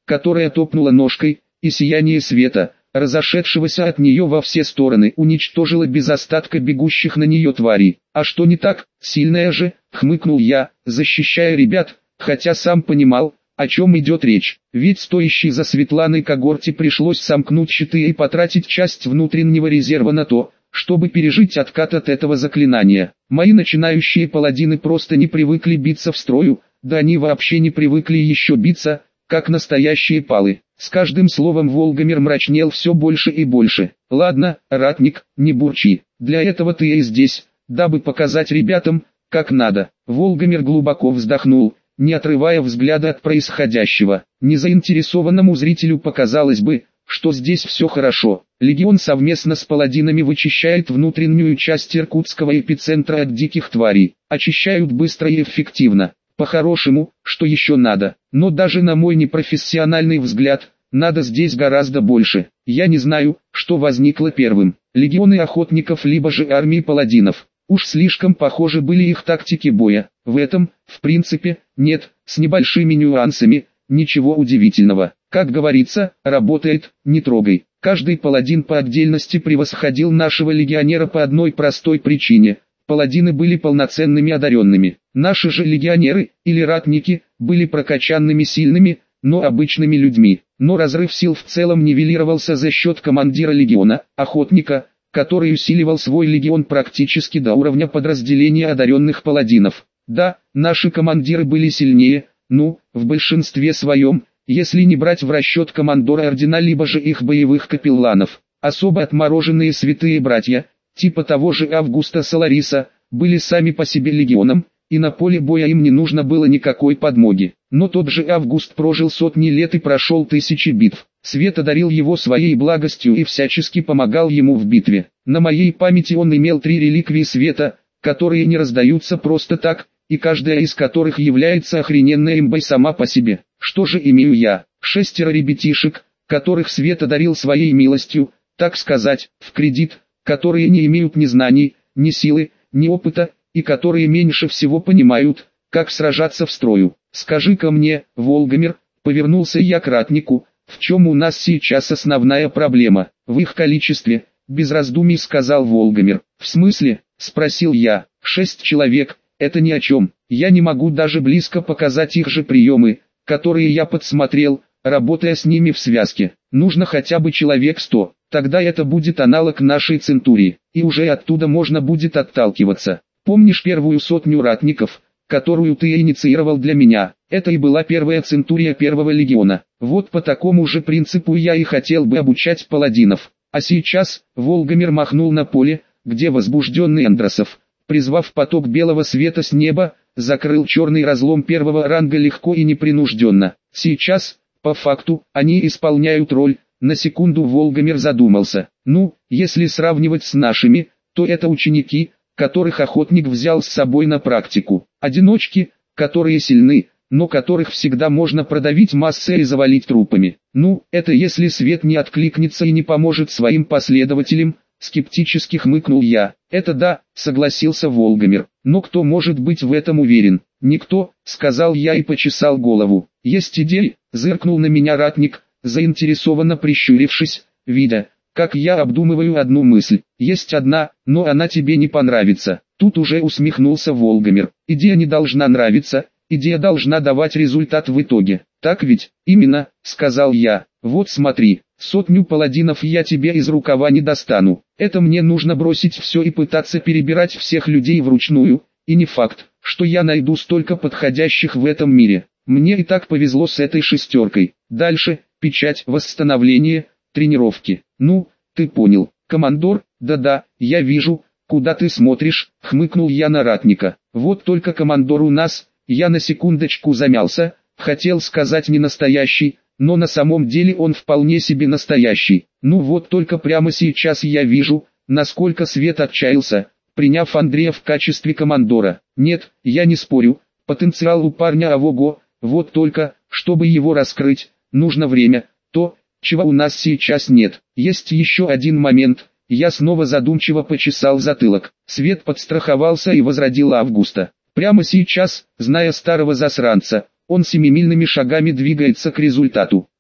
которая топнула ножкой, и сияние света, разошедшегося от нее во все стороны, уничтожило без остатка бегущих на нее тварей. «А что не так? Сильная же», — хмыкнул я, защищая ребят, хотя сам понимал, о чем идет речь. Ведь стоящей за Светланой когорте пришлось сомкнуть щиты и потратить часть внутреннего резерва на то, чтобы пережить откат от этого заклинания. Мои начинающие паладины просто не привыкли биться в строю, да они вообще не привыкли еще биться, как настоящие палы. С каждым словом Волгомир мрачнел все больше и больше. «Ладно, ратник, не бурчи, для этого ты и здесь, дабы показать ребятам, как надо». Волгомир глубоко вздохнул, не отрывая взгляда от происходящего. Незаинтересованному зрителю показалось бы, что здесь все хорошо. Легион совместно с паладинами вычищает внутреннюю часть иркутского эпицентра от диких тварей. Очищают быстро и эффективно. По-хорошему, что еще надо? Но даже на мой непрофессиональный взгляд, надо здесь гораздо больше. Я не знаю, что возникло первым. Легионы охотников либо же армии паладинов. Уж слишком похожи были их тактики боя. В этом, в принципе, нет, с небольшими нюансами, ничего удивительного. Как говорится, работает, не трогай. Каждый паладин по отдельности превосходил нашего легионера по одной простой причине. Паладины были полноценными одаренными. Наши же легионеры, или ратники, были прокачанными сильными, но обычными людьми. Но разрыв сил в целом нивелировался за счет командира легиона, охотника, который усиливал свой легион практически до уровня подразделения одаренных паладинов. Да, наши командиры были сильнее, в большинстве своем, если не брать в расчет командора ордена либо же их боевых капелланов. Особо отмороженные святые братья, типа того же Августа Солариса, были сами по себе легионом, и на поле боя им не нужно было никакой подмоги. Но тот же Август прожил сотни лет и прошел тысячи битв. Свет одарил его своей благостью и всячески помогал ему в битве. На моей памяти он имел 3 реликвии света, которые не раздаются просто так, и каждая из которых является охрененной имбой сама по себе. Что же имею я? 6 ребятишек, которых свет одарил своей милостью, так сказать, в кредит, которые не имеют ни знаний, ни силы, ни опыта, и которые меньше всего понимают, как сражаться в строю. «Скажи-ка мне, Волгомир», — повернулся я к ратнику, — «в чем у нас сейчас основная проблема?» «В их количестве», — без раздумий сказал Волгомир. «В смысле?» — спросил я. 6 человек, это ни о чем. Я не могу даже близко показать их же приемы, которые я подсмотрел, работая с ними в связке. Нужно хотя бы человек 100, тогда это будет аналог нашей центурии, и уже оттуда можно будет отталкиваться. Помнишь первую 100 ратников, которую ты инициировал для меня? Это и была первая центурия первого легиона. Вот по такому же принципу я и хотел бы обучать паладинов. А сейчас, Волгомир махнул на поле, где возбужденный Андросов, призвав поток белого света с неба, закрыл черный разлом первого ранга легко и непринужденно. Сейчас, по факту, они исполняют роль. На секунду Волгомир задумался. Если сравнивать с нашими, то это ученики, которых охотник взял с собой на практику. Одиночки, которые сильны, но которых всегда можно продавить массой и завалить трупами. Это если свет не откликнется и не поможет своим последователям, скептически хмыкнул я. Это да, согласился Волгомир. Но кто может быть в этом уверен? Никто, сказал я и почесал голову. Есть идея, зыркнул на меня ратник, заинтересованно прищурившись, видя, как я обдумываю одну мысль. Есть одна, но она тебе не понравится. Тут уже усмехнулся Волгомир. Идея не должна нравиться, идея должна давать результат в итоге. Так ведь? Именно, сказал я. Вот смотри, 100 паладинов я тебе из рукава не достану. Это мне нужно бросить все и пытаться перебирать всех людей вручную, и не факт, что я найду столько подходящих в этом мире. Мне и так повезло с этой 6. Дальше, печать, восстановление, тренировки. Ты понял. Командор, да-да, я вижу, куда ты смотришь, хмыкнул я на ратника. Вот только командор у нас, я на секундочку замялся, хотел сказать не настоящий, но на самом деле он вполне себе настоящий. Вот только прямо сейчас я вижу, насколько Свет отчаялся, приняв Андрея в качестве командора. Нет, я не спорю, потенциал у парня ого-го, вот только, чтобы его раскрыть, нужно время, то, чего у нас сейчас нет. Есть еще один момент, я снова задумчиво почесал затылок. Свет подстраховался и возродил Августа. Прямо сейчас, зная старого засранца, он семимильными шагами двигается к результату.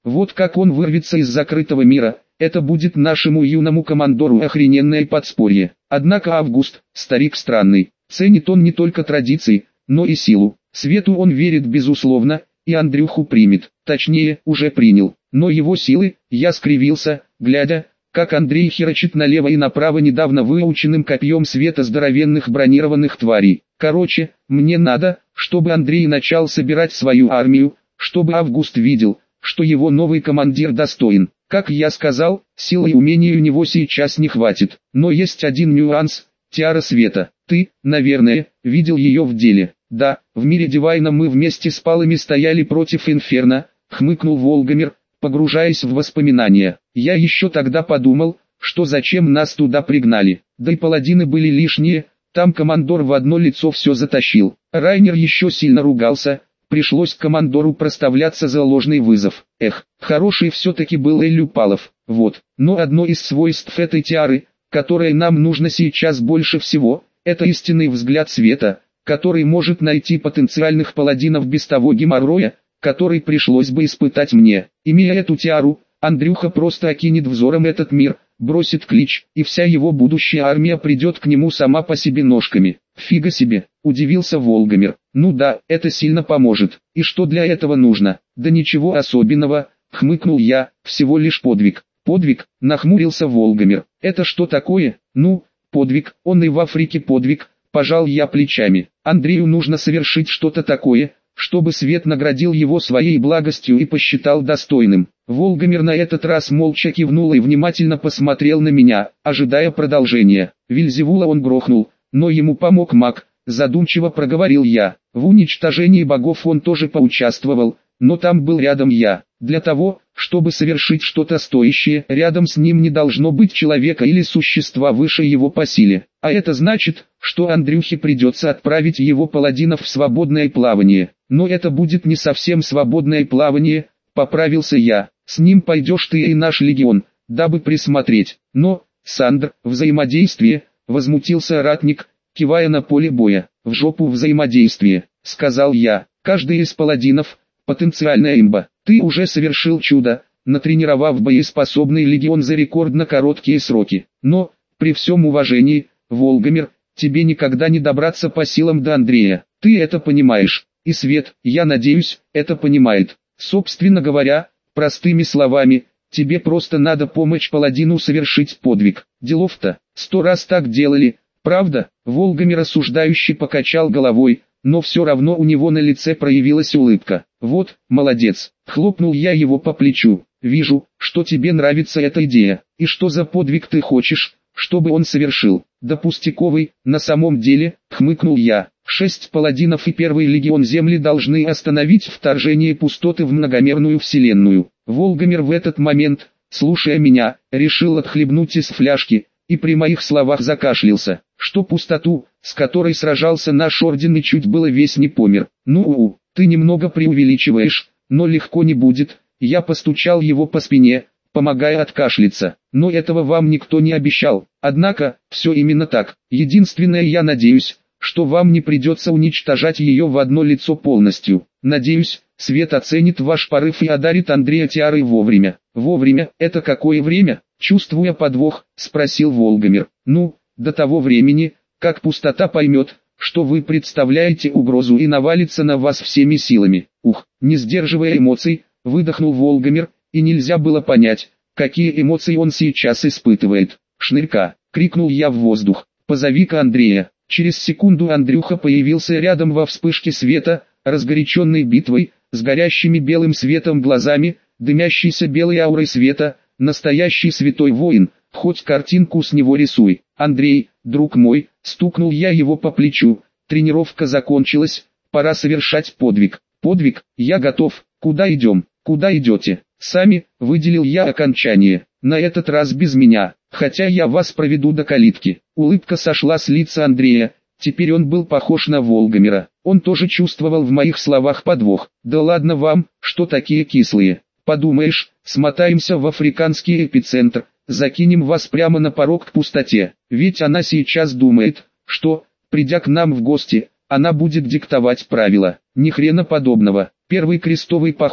Вот как он вырвется из закрытого мира, это будет нашему юному командору охрененное подспорье. Однако Август, старик странный, ценит он не только традиции, но и силу. Свету он верит безусловно, и Андрюху примет, точнее, уже принял. Но его силы, я скривился, глядя, как Андрей херачит налево и направо недавно выученным копьем света здоровенных бронированных тварей. Короче, мне надо, чтобы Андрей начал собирать свою армию, чтобы Август видел, что его новый командир достоин. Как я сказал, силы и умений у него сейчас не хватит. Но есть один нюанс, Тиара Света. Ты, наверное, видел ее в деле. Да, в мире Дивайна мы вместе с палами стояли против Инферно, хмыкнул Волгомир, погружаясь в воспоминания. Я еще тогда подумал, что зачем нас туда пригнали. Да и паладины были лишние, там командор в одно лицо все затащил. Райнер еще сильно ругался, пришлось командору проставляться за ложный вызов. Эх, хороший все-таки был Эль Люпалов. Вот, но одно из свойств этой Тиары, которое нам нужно сейчас больше всего, это истинный взгляд света, который может найти потенциальных паладинов без того геморроя, который пришлось бы испытать мне. Имея эту Тиару, Андрюха просто окинет взором этот мир, бросит клич, и вся его будущая армия придет к нему сама по себе ножками. Фига себе, удивился Волгомир. Ну да, это сильно поможет. И что для этого нужно? Да ничего особенного, хмыкнул я, всего лишь подвиг. Подвиг, нахмурился Волгомир. Это что такое? Ну, подвиг, он и в Африке подвиг, пожал я плечами. Андрею нужно совершить что-то такое, чтобы свет наградил его своей благостью и посчитал достойным. Волгомир на этот раз молча кивнул и внимательно посмотрел на меня, ожидая продолжения. Вельзевула он грохнул, но ему помог маг, задумчиво проговорил я. В уничтожении богов он тоже поучаствовал, но там был рядом я. Для того, чтобы совершить что-то стоящее, рядом с ним не должно быть человека или существа выше его по силе. А это значит, что Андрюхе придется отправить его паладинов в свободное плавание. Но это будет не совсем свободное плавание, поправился я. С ним пойдешь ты и наш легион, дабы присмотреть. Но, Сандр, взаимодействие, возмутился ратник, кивая на поле боя. В жопу взаимодействие, сказал я. Каждый из паладинов – потенциальная имба. Ты уже совершил чудо, натренировав боеспособный легион за рекордно короткие сроки. Но, при всем уважении, Волгомир, тебе никогда не добраться по силам до Андрея. Ты это понимаешь. И Свет, я надеюсь, это понимает. Собственно говоря, простыми словами, тебе просто надо помочь паладину совершить подвиг. Делов-то, 100 раз так делали, правда? Волгомир осуждающе покачал головой, но все равно у него на лице проявилась улыбка. Вот, молодец, хлопнул я его по плечу. Вижу, что тебе нравится эта идея. И что за подвиг ты хочешь, чтобы он совершил? Да пустяковый, на самом деле, хмыкнул я. 6 паладинов и первый легион Земли должны остановить вторжение пустоты в многомерную вселенную. Волгомир в этот момент, слушая меня, решил отхлебнуть из фляжки, и при моих словах закашлялся, что пустоту, с которой сражался наш орден и чуть было весь не помер. Ну, ты немного преувеличиваешь, но легко не будет. Я постучал его по спине, помогая откашляться, но этого вам никто не обещал. Однако, все именно так. Единственное, я надеюсь, что вам не придется уничтожать ее в одно лицо полностью. Надеюсь, Свет оценит ваш порыв и одарит Андрея Тиарой вовремя. Вовремя, это какое время? Чувствуя подвох, спросил Волгомир. Ну, до того времени, как пустота поймет, что вы представляете угрозу и навалится на вас всеми силами. Ух, не сдерживая эмоций, выдохнул Волгомир, и нельзя было понять, какие эмоции он сейчас испытывает. «Шнырька!» — крикнул я в воздух. «Позови-ка Андрея!» Через секунду Андрюха появился рядом во вспышке света, разгоряченной битвой, с горящими белым светом глазами, дымящейся белой аурой света, настоящий святой воин, хоть картинку с него рисуй. «Андрей, друг мой!» — стукнул я его по плечу. «Тренировка закончилась, пора совершать подвиг». «Подвиг? Я готов. Куда идем?» «Куда идете?» «Сами», — выделил я окончание. «На этот раз без меня, хотя я вас проведу до калитки». Улыбка сошла с лица Андрея, теперь он был похож на Волгомира. Он тоже чувствовал в моих словах подвох. «Да ладно вам, что такие кислые? Подумаешь, смотаемся в африканский эпицентр, закинем вас прямо на порог к пустоте. Ведь она сейчас думает, что, придя к нам в гости, она будет диктовать правила». Ни хрена подобного. Первый крестовый поход,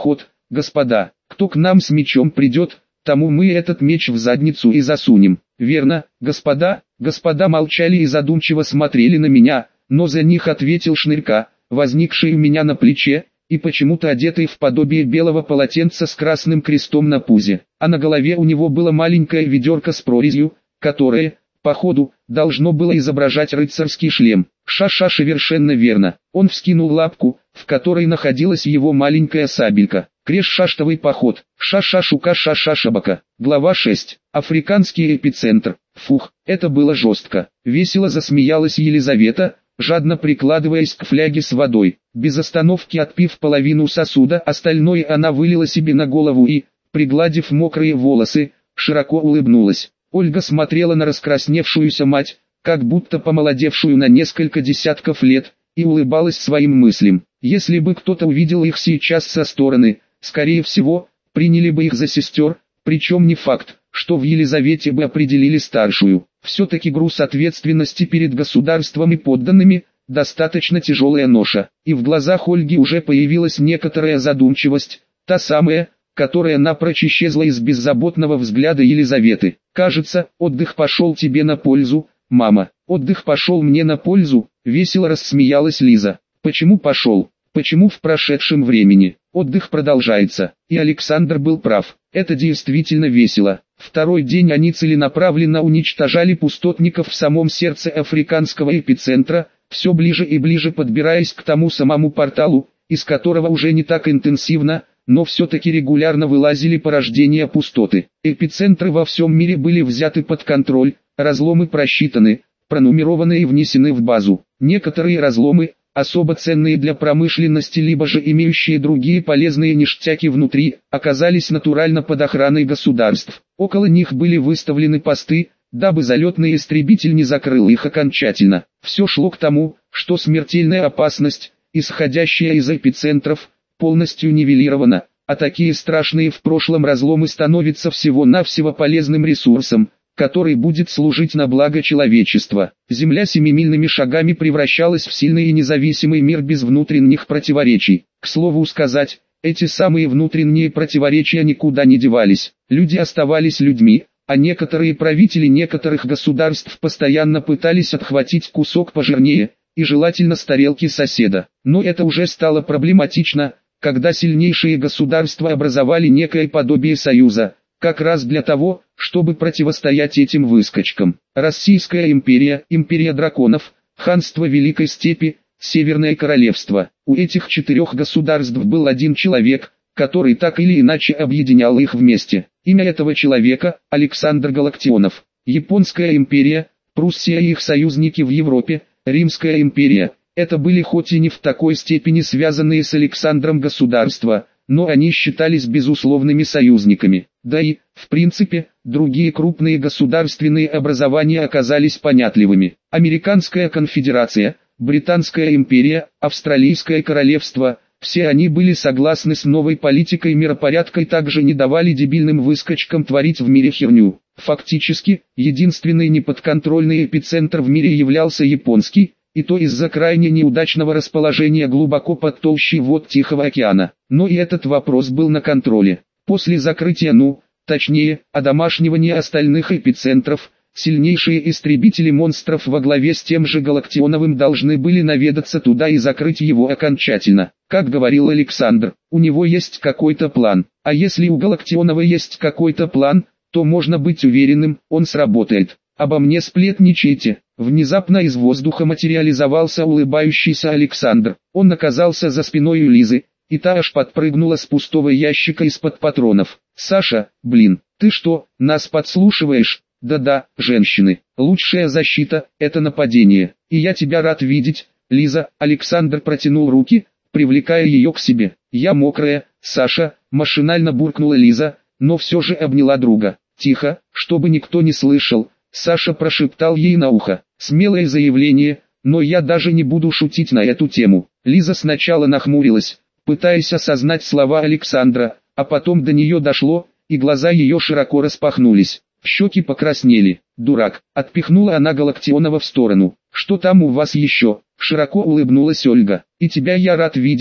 господа, кто к нам с мечом придет, тому мы этот меч в задницу и засунем. Верно, господа, господа молчали и задумчиво смотрели на меня, но за них ответил Шнырька, возникший у меня на плече, и почему-то одетый в подобие белого полотенца с красным крестом на пузе, а на голове у него было маленькое ведерко с прорезью, которое, походу, должно было изображать рыцарский шлем. Ша-ша, совершенно верно. Он вскинул лапку, в которой находилась его маленькая сабелька. Креш-шаштовый поход. Ша-ша-шука-ша-ша-шабака. Глава 6. Африканский эпицентр. Фух, это было жестко. Весело засмеялась Елизавета, жадно прикладываясь к фляге с водой. Без остановки отпив половину сосуда, остальное она вылила себе на голову и, пригладив мокрые волосы, широко улыбнулась. Ольга смотрела на раскрасневшуюся мать, как будто помолодевшую на несколько десятков лет, и улыбалась своим мыслям. Если бы кто-то увидел их сейчас со стороны, скорее всего, приняли бы их за сестер, причем не факт, что в Елизавете бы определили старшую. Все-таки груз ответственности перед государством и подданными – достаточно тяжелая ноша, и в глазах Ольги уже появилась некоторая задумчивость, та самая, которая напрочь исчезла из беззаботного взгляда Елизаветы. «Кажется, отдых пошел тебе на пользу, мама». «Отдых пошел мне на пользу», — весело рассмеялась Лиза. «Почему пошел? Почему в прошедшем времени? Отдых продолжается». И Александр был прав. Это действительно весело. Второй день они целенаправленно уничтожали пустотников в самом сердце африканского эпицентра, все ближе и ближе подбираясь к тому самому порталу, из которого уже не так интенсивно, но все-таки регулярно вылазили порождения пустоты. Эпицентры во всем мире были взяты под контроль, разломы просчитаны, пронумерованы и внесены в базу. Некоторые разломы, особо ценные для промышленности либо же имеющие другие полезные ништяки внутри, оказались натурально под охраной государств. Около них были выставлены посты, дабы залетный истребитель не закрыл их окончательно. Все шло к тому, что смертельная опасность, исходящая из эпицентров, полностью нивелирована, а такие страшные в прошлом разломы становятся всего-навсего полезным ресурсом, который будет служить на благо человечества. Земля семимильными шагами превращалась в сильный и независимый мир без внутренних противоречий. К слову сказать, эти самые внутренние противоречия никуда не девались. Люди оставались людьми, а некоторые правители некоторых государств постоянно пытались отхватить кусок пожирнее, и желательно с тарелки соседа. Но это уже стало проблематично, когда сильнейшие государства образовали некое подобие союза, как раз для того, чтобы противостоять этим выскочкам. Российская империя, империя драконов, ханство Великой Степи, Северное Королевство. У этих четырех государств был один человек, который так или иначе объединял их вместе. Имя этого человека – Александр Галактионов. Японская империя, Пруссия и их союзники в Европе, Римская империя. Это были хоть и не в такой степени связанные с Александром государства, но они считались безусловными союзниками. Да и, в принципе, другие крупные государственные образования оказались понятливыми. Американская конфедерация, Британская империя, Австралийское королевство – все они были согласны с новой политикой миропорядка и также не давали дебильным выскочкам творить в мире херню. Фактически, единственный неподконтрольный эпицентр в мире являлся японский, и то из-за крайне неудачного расположения глубоко под толщей вод Тихого океана. Но и этот вопрос был на контроле. После закрытия точнее, одомашнивания остальных эпицентров, сильнейшие истребители монстров во главе с тем же Галактионовым должны были наведаться туда и закрыть его окончательно. Как говорил Александр, у него есть какой-то план. А если у Галактионова есть какой-то план, то можно быть уверенным, он сработает. «Обо мне сплетничаете». Внезапно из воздуха материализовался улыбающийся Александр. Он оказался за спиной у Лизы, и та аж подпрыгнула с пустого ящика из-под патронов. «Саша, блин, ты что, нас подслушиваешь?» «Да-да, женщины, лучшая защита – это нападение. И я тебя рад видеть, Лиза». Александр протянул руки, привлекая ее к себе. «Я мокрая, Саша», – машинально буркнула Лиза, но все же обняла друга. «Тихо, чтобы никто не слышал». Саша прошептал ей на ухо. «Смелое заявление, но я даже не буду шутить на эту тему». Лиза сначала нахмурилась, пытаясь осознать слова Александра, а потом до нее дошло, и глаза ее широко распахнулись. Щеки покраснели. «Дурак», — отпихнула она Галактионова в сторону. «Что там у вас еще?» — широко улыбнулась Ольга. «И тебя я рад видеть,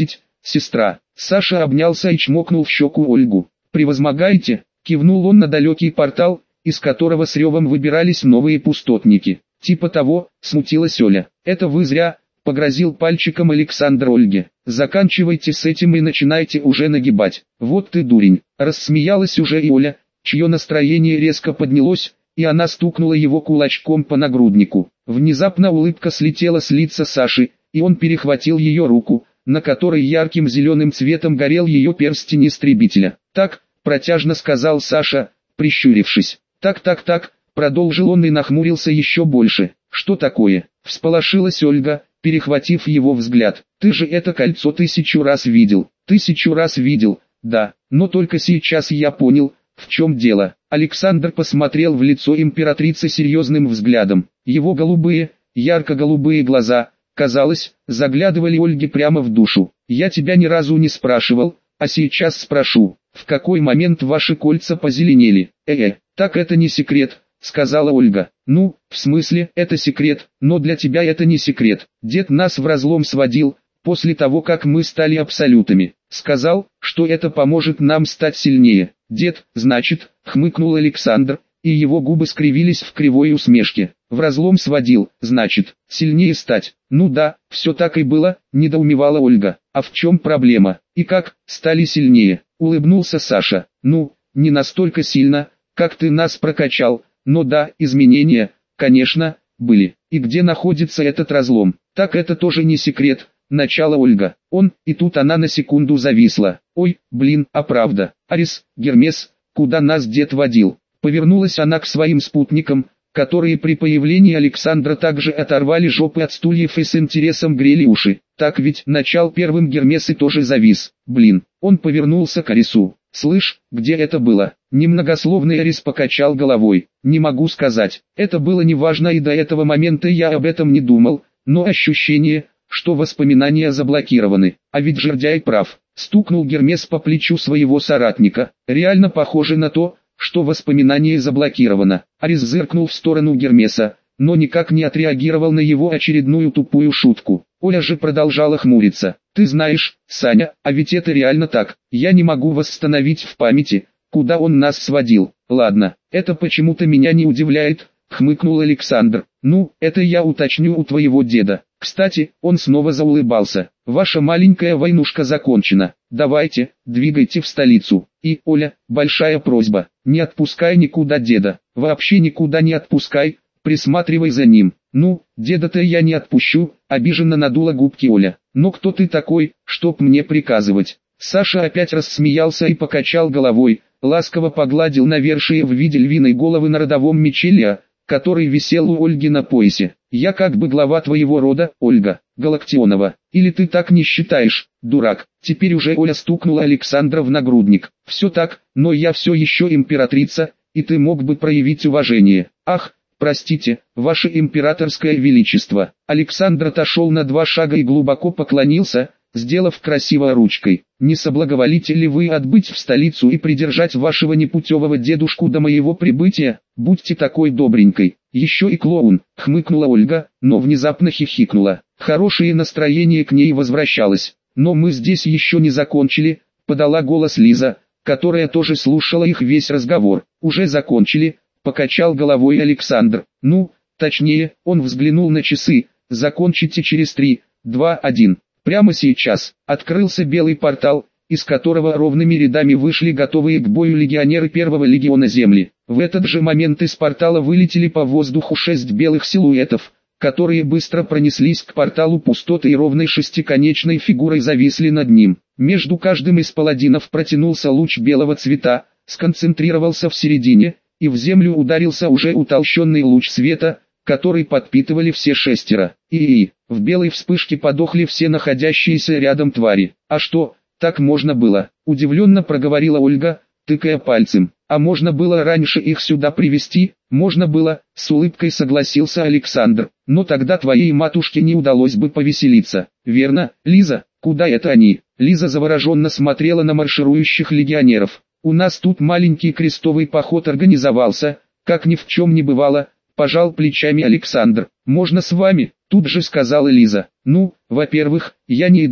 сестра». Саша обнялся и чмокнул в щеку Ольгу. «Превозмогаете?» — кивнул он на далекий портал, из которого с ревом выбирались новые пустотники. «Типа того», — смутилась Оля. «Это вы зря», — погрозил пальчиком Александр Ольге. «Заканчивайте с этим и начинайте уже нагибать». «Вот ты дурень», — рассмеялась уже и Оля, чье настроение резко поднялось, и она стукнула его кулачком по нагруднику. Внезапно улыбка слетела с лица Саши, и он перехватил ее руку, на которой ярким зеленым цветом горел ее перстень истребителя. «Так», — протяжно сказал Саша, прищурившись. «Так», — продолжил он и нахмурился еще больше. «Что такое?» — всполошилась Ольга, перехватив его взгляд. «Ты же это кольцо 1000 раз видел». «1000 раз видел, да, но только сейчас я понял, в чем дело». Александр посмотрел в лицо императрицы серьезным взглядом. Его голубые, ярко-голубые глаза, казалось, заглядывали Ольге прямо в душу. «Я тебя ни разу не спрашивал, а сейчас спрошу, в какой момент ваши кольца позеленели?» Так это не секрет», — сказала Ольга. «Ну, в смысле, это секрет, но для тебя это не секрет. Дед нас в разлом сводил, после того как мы стали абсолютами. Сказал, что это поможет нам стать сильнее». «Дед, значит», — хмыкнул Александр, и его губы скривились в кривой усмешке. «В разлом сводил, значит, сильнее стать». «Ну да, все так и было», — недоумевала Ольга. «А в чем проблема? И как стали сильнее?» — улыбнулся Саша. «Ну, не настолько сильно, как ты нас прокачал, но да, изменения, конечно, были. И где находится этот разлом?» «Так это тоже не секрет», — начала Ольга. И тут она на секунду зависла. «Ой, блин, а правда, Арис, Гермес, куда нас дед водил?» Повернулась она к своим спутникам, которые при появлении Александра также оторвали жопы от стульев и с интересом грели уши. «Так ведь», — начал первым Гермес и тоже завис. «Блин», — он повернулся к Арису. «Слышь, где это было?» Немногословный Арис покачал головой. «Не могу сказать. Это было неважно, и до этого момента я об этом не думал, но ощущение, что воспоминания заблокированы. А ведь жердяй прав». Стукнул Гермес по плечу своего соратника. «Реально похоже на то, что воспоминание заблокировано». Арис зыркнул в сторону Гермеса, но никак не отреагировал на его очередную тупую шутку. Оля же продолжала хмуриться. «Ты знаешь, Саня, а ведь это реально так. Я не могу восстановить в памяти, куда он нас сводил». «Ладно, это почему-то меня не удивляет», — хмыкнул Александр. «Ну, это я уточню у твоего деда. Кстати», — он снова заулыбался, — «ваша маленькая войнушка закончена. Давайте, двигайте в столицу. И, Оля, большая просьба, не отпускай никуда деда. Вообще никуда не отпускай, присматривай за ним». «Ну, деда-то я не отпущу», — обиженно надула губки Оля. «Но кто ты такой, чтоб мне приказывать?» Саша опять рассмеялся и покачал головой, ласково погладил навершие в виде львиной головы на родовом мече Леа, который висел у Ольги на поясе. «Я как бы глава твоего рода, Ольга Галактионова. Или ты так не считаешь, дурак?» Теперь уже Оля стукнула Александра в нагрудник. «Все так, но я все еще императрица, и ты мог бы проявить уважение». «Ах, простите, ваше императорское величество». Александр отошел на 2 шага и глубоко поклонился, сделав красиво ручкой. «Не соблаговолите ли вы отбыть в столицу и придержать вашего непутевого дедушку до моего прибытия? Будьте такой добренькой». «Еще и клоун», — хмыкнула Ольга, но внезапно хихикнула. Хорошее настроение к ней возвращалось. «Но мы здесь еще не закончили», — подала голос Лиза, которая тоже слушала их весь разговор. «Уже закончили», — покачал головой Александр. «Ну, точнее», — он взглянул на часы, — «закончите через 3, 2, 1». Прямо сейчас открылся белый портал, из которого ровными рядами вышли готовые к бою легионеры первого легиона Земли. В этот же момент из портала вылетели по воздуху 6 белых силуэтов, которые быстро пронеслись к порталу пустоты и ровной шестиконечной фигурой зависли над ним. Между каждым из паладинов протянулся луч белого цвета, сконцентрировался в середине, и в землю ударился уже утолщенный луч света, который подпитывали все 6. В белой вспышке подохли все находящиеся рядом твари. «А что, так можно было?» – удивленно проговорила Ольга, тыкая пальцем. «А можно было раньше их сюда привести?» «Можно было», – с улыбкой согласился Александр. «Но тогда твоей матушке не удалось бы повеселиться». «Верно, Лиза, куда это они?» Лиза завороженно смотрела на марширующих легионеров. «У нас тут маленький крестовый поход организовался, как ни в чем не бывало», – пожал плечами Александр. «Можно с вами?» – тут же сказала Лиза. «Ну, во-первых, я не иду,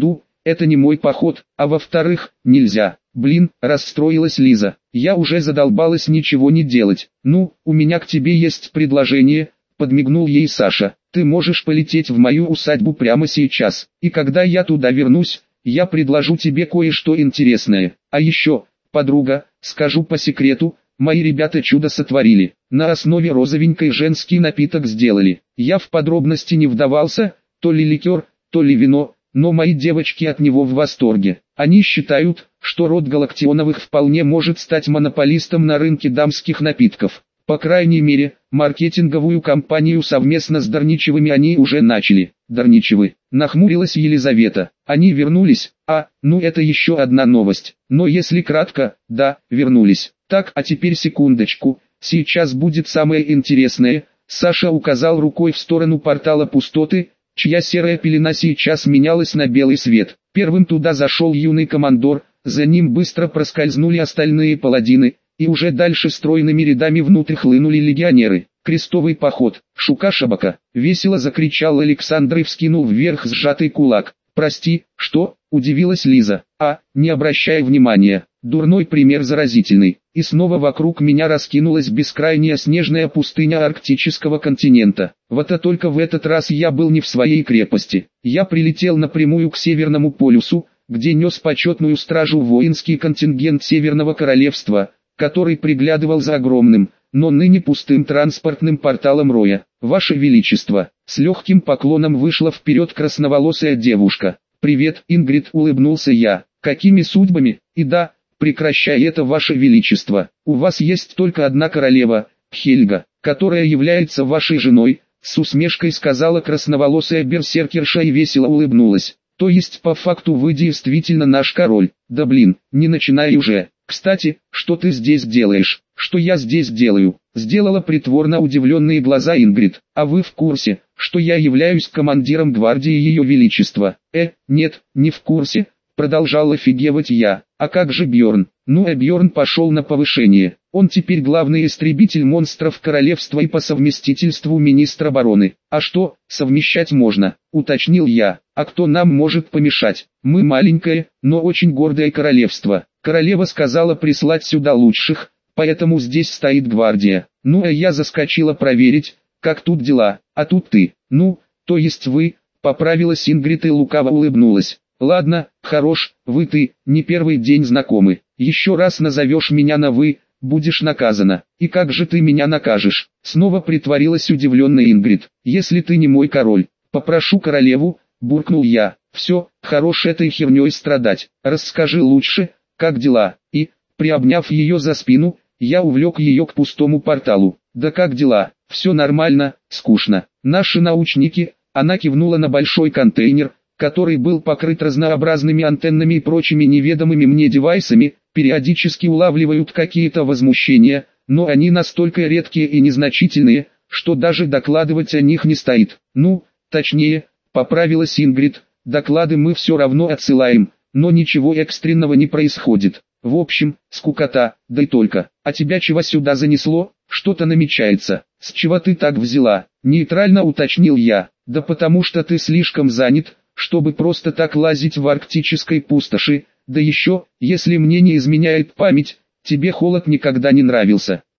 это не мой поход, а во-вторых, нельзя. Блин, расстроилась Лиза. Я уже задолбалась ничего не делать. Ну, у меня к тебе есть предложение, подмигнул ей Саша. Ты можешь полететь в мою усадьбу прямо сейчас, и когда я туда вернусь, я предложу тебе кое-что интересное. А еще, подруга, скажу по секрету, мои ребята чудо сотворили. На основе розовенькой женский напиток сделали. Я в подробности не вдавался, то ли ликер, то ли вино, но мои девочки от него в восторге. Они считают, что род Галактионовых вполне может стать монополистом на рынке дамских напитков. По крайней мере, маркетинговую кампанию совместно с Дарничевыми они уже начали. Дарничевы, нахмурилась Елизавета. Они вернулись, ну это еще одна новость. Но если кратко, да, вернулись. Так, а теперь секундочку, сейчас будет самое интересное. Саша указал рукой в сторону портала пустоты, чья серая пелена сейчас менялась на белый свет. Первым туда зашел юный командор, за ним быстро проскользнули остальные паладины, и уже дальше стройными рядами внутрь хлынули легионеры. Крестовый поход, Шука-шабака, весело закричал Александр и вскинул вверх сжатый кулак. «Прости, что?» – удивилась Лиза. Не обращай внимания, дурной пример заразительный». И снова вокруг меня раскинулась бескрайняя снежная пустыня арктического континента. Вот только в этот раз я был не в своей крепости. Я прилетел напрямую к Северному полюсу, где нес почетную стражу воинский контингент Северного Королевства, который приглядывал за огромным, но ныне пустым транспортным порталом Роя. «Ваше Величество!» С легким поклоном вышла вперед красноволосая девушка. «Привет, Ингрид!» — улыбнулся я. «Какими судьбами?» «И да, прекращай это, Ваше Величество. У вас есть только одна королева, Хельга, которая является вашей женой», — с усмешкой сказала красноволосая берсеркерша и весело улыбнулась. «То есть по факту вы действительно наш король?» «Да блин, не начинай уже. Кстати, что ты здесь делаешь?» «Что я здесь делаю?» Сделала притворно удивленные глаза Ингрид. «А вы в курсе, что я являюсь командиром гвардии Ее Величества?» Нет, не в курсе», продолжал офигевать я. «А как же Бьорн?» Бьорн пошел на повышение. Он теперь главный истребитель монстров королевства и по совместительству министр обороны. «А что, совмещать можно?» уточнил я. «А кто нам может помешать? Мы маленькое, но очень гордое королевство. Королева сказала прислать сюда лучших, поэтому здесь стоит гвардия. Я заскочила проверить, как тут дела, а тут ты. То есть вы», поправилась Ингрид и лукаво улыбнулась. «Ладно, хорош, ты, не первый день знакомы. Еще раз назовешь меня на «вы», будешь наказана». «И как же ты меня накажешь?» Снова притворилась удивленная Ингрид. «Если ты не мой король, попрошу королеву», буркнул я. «Все, хорош этой херней страдать. Расскажи лучше, как дела?» И, приобняв ее за спину, я увлек ее к пустому порталу. «Да как дела? Все нормально, скучно. Наши научники», она кивнула на большой контейнер, который был покрыт разнообразными антеннами и прочими неведомыми мне девайсами, периодически улавливают какие-то возмущения, но они настолько редкие и незначительные, что даже докладывать о них не стоит. Точнее, поправилась Ингрид, доклады мы все равно отсылаем, но ничего экстренного не происходит. В общем, скукота, да и только. А тебя чего сюда занесло? Что-то намечается. С чего ты так взяла? Нейтрально уточнил я. Да потому что ты слишком занят, чтобы просто так лазить в арктической пустоши, да еще, если мне не изменяет память, тебе холод никогда не нравился.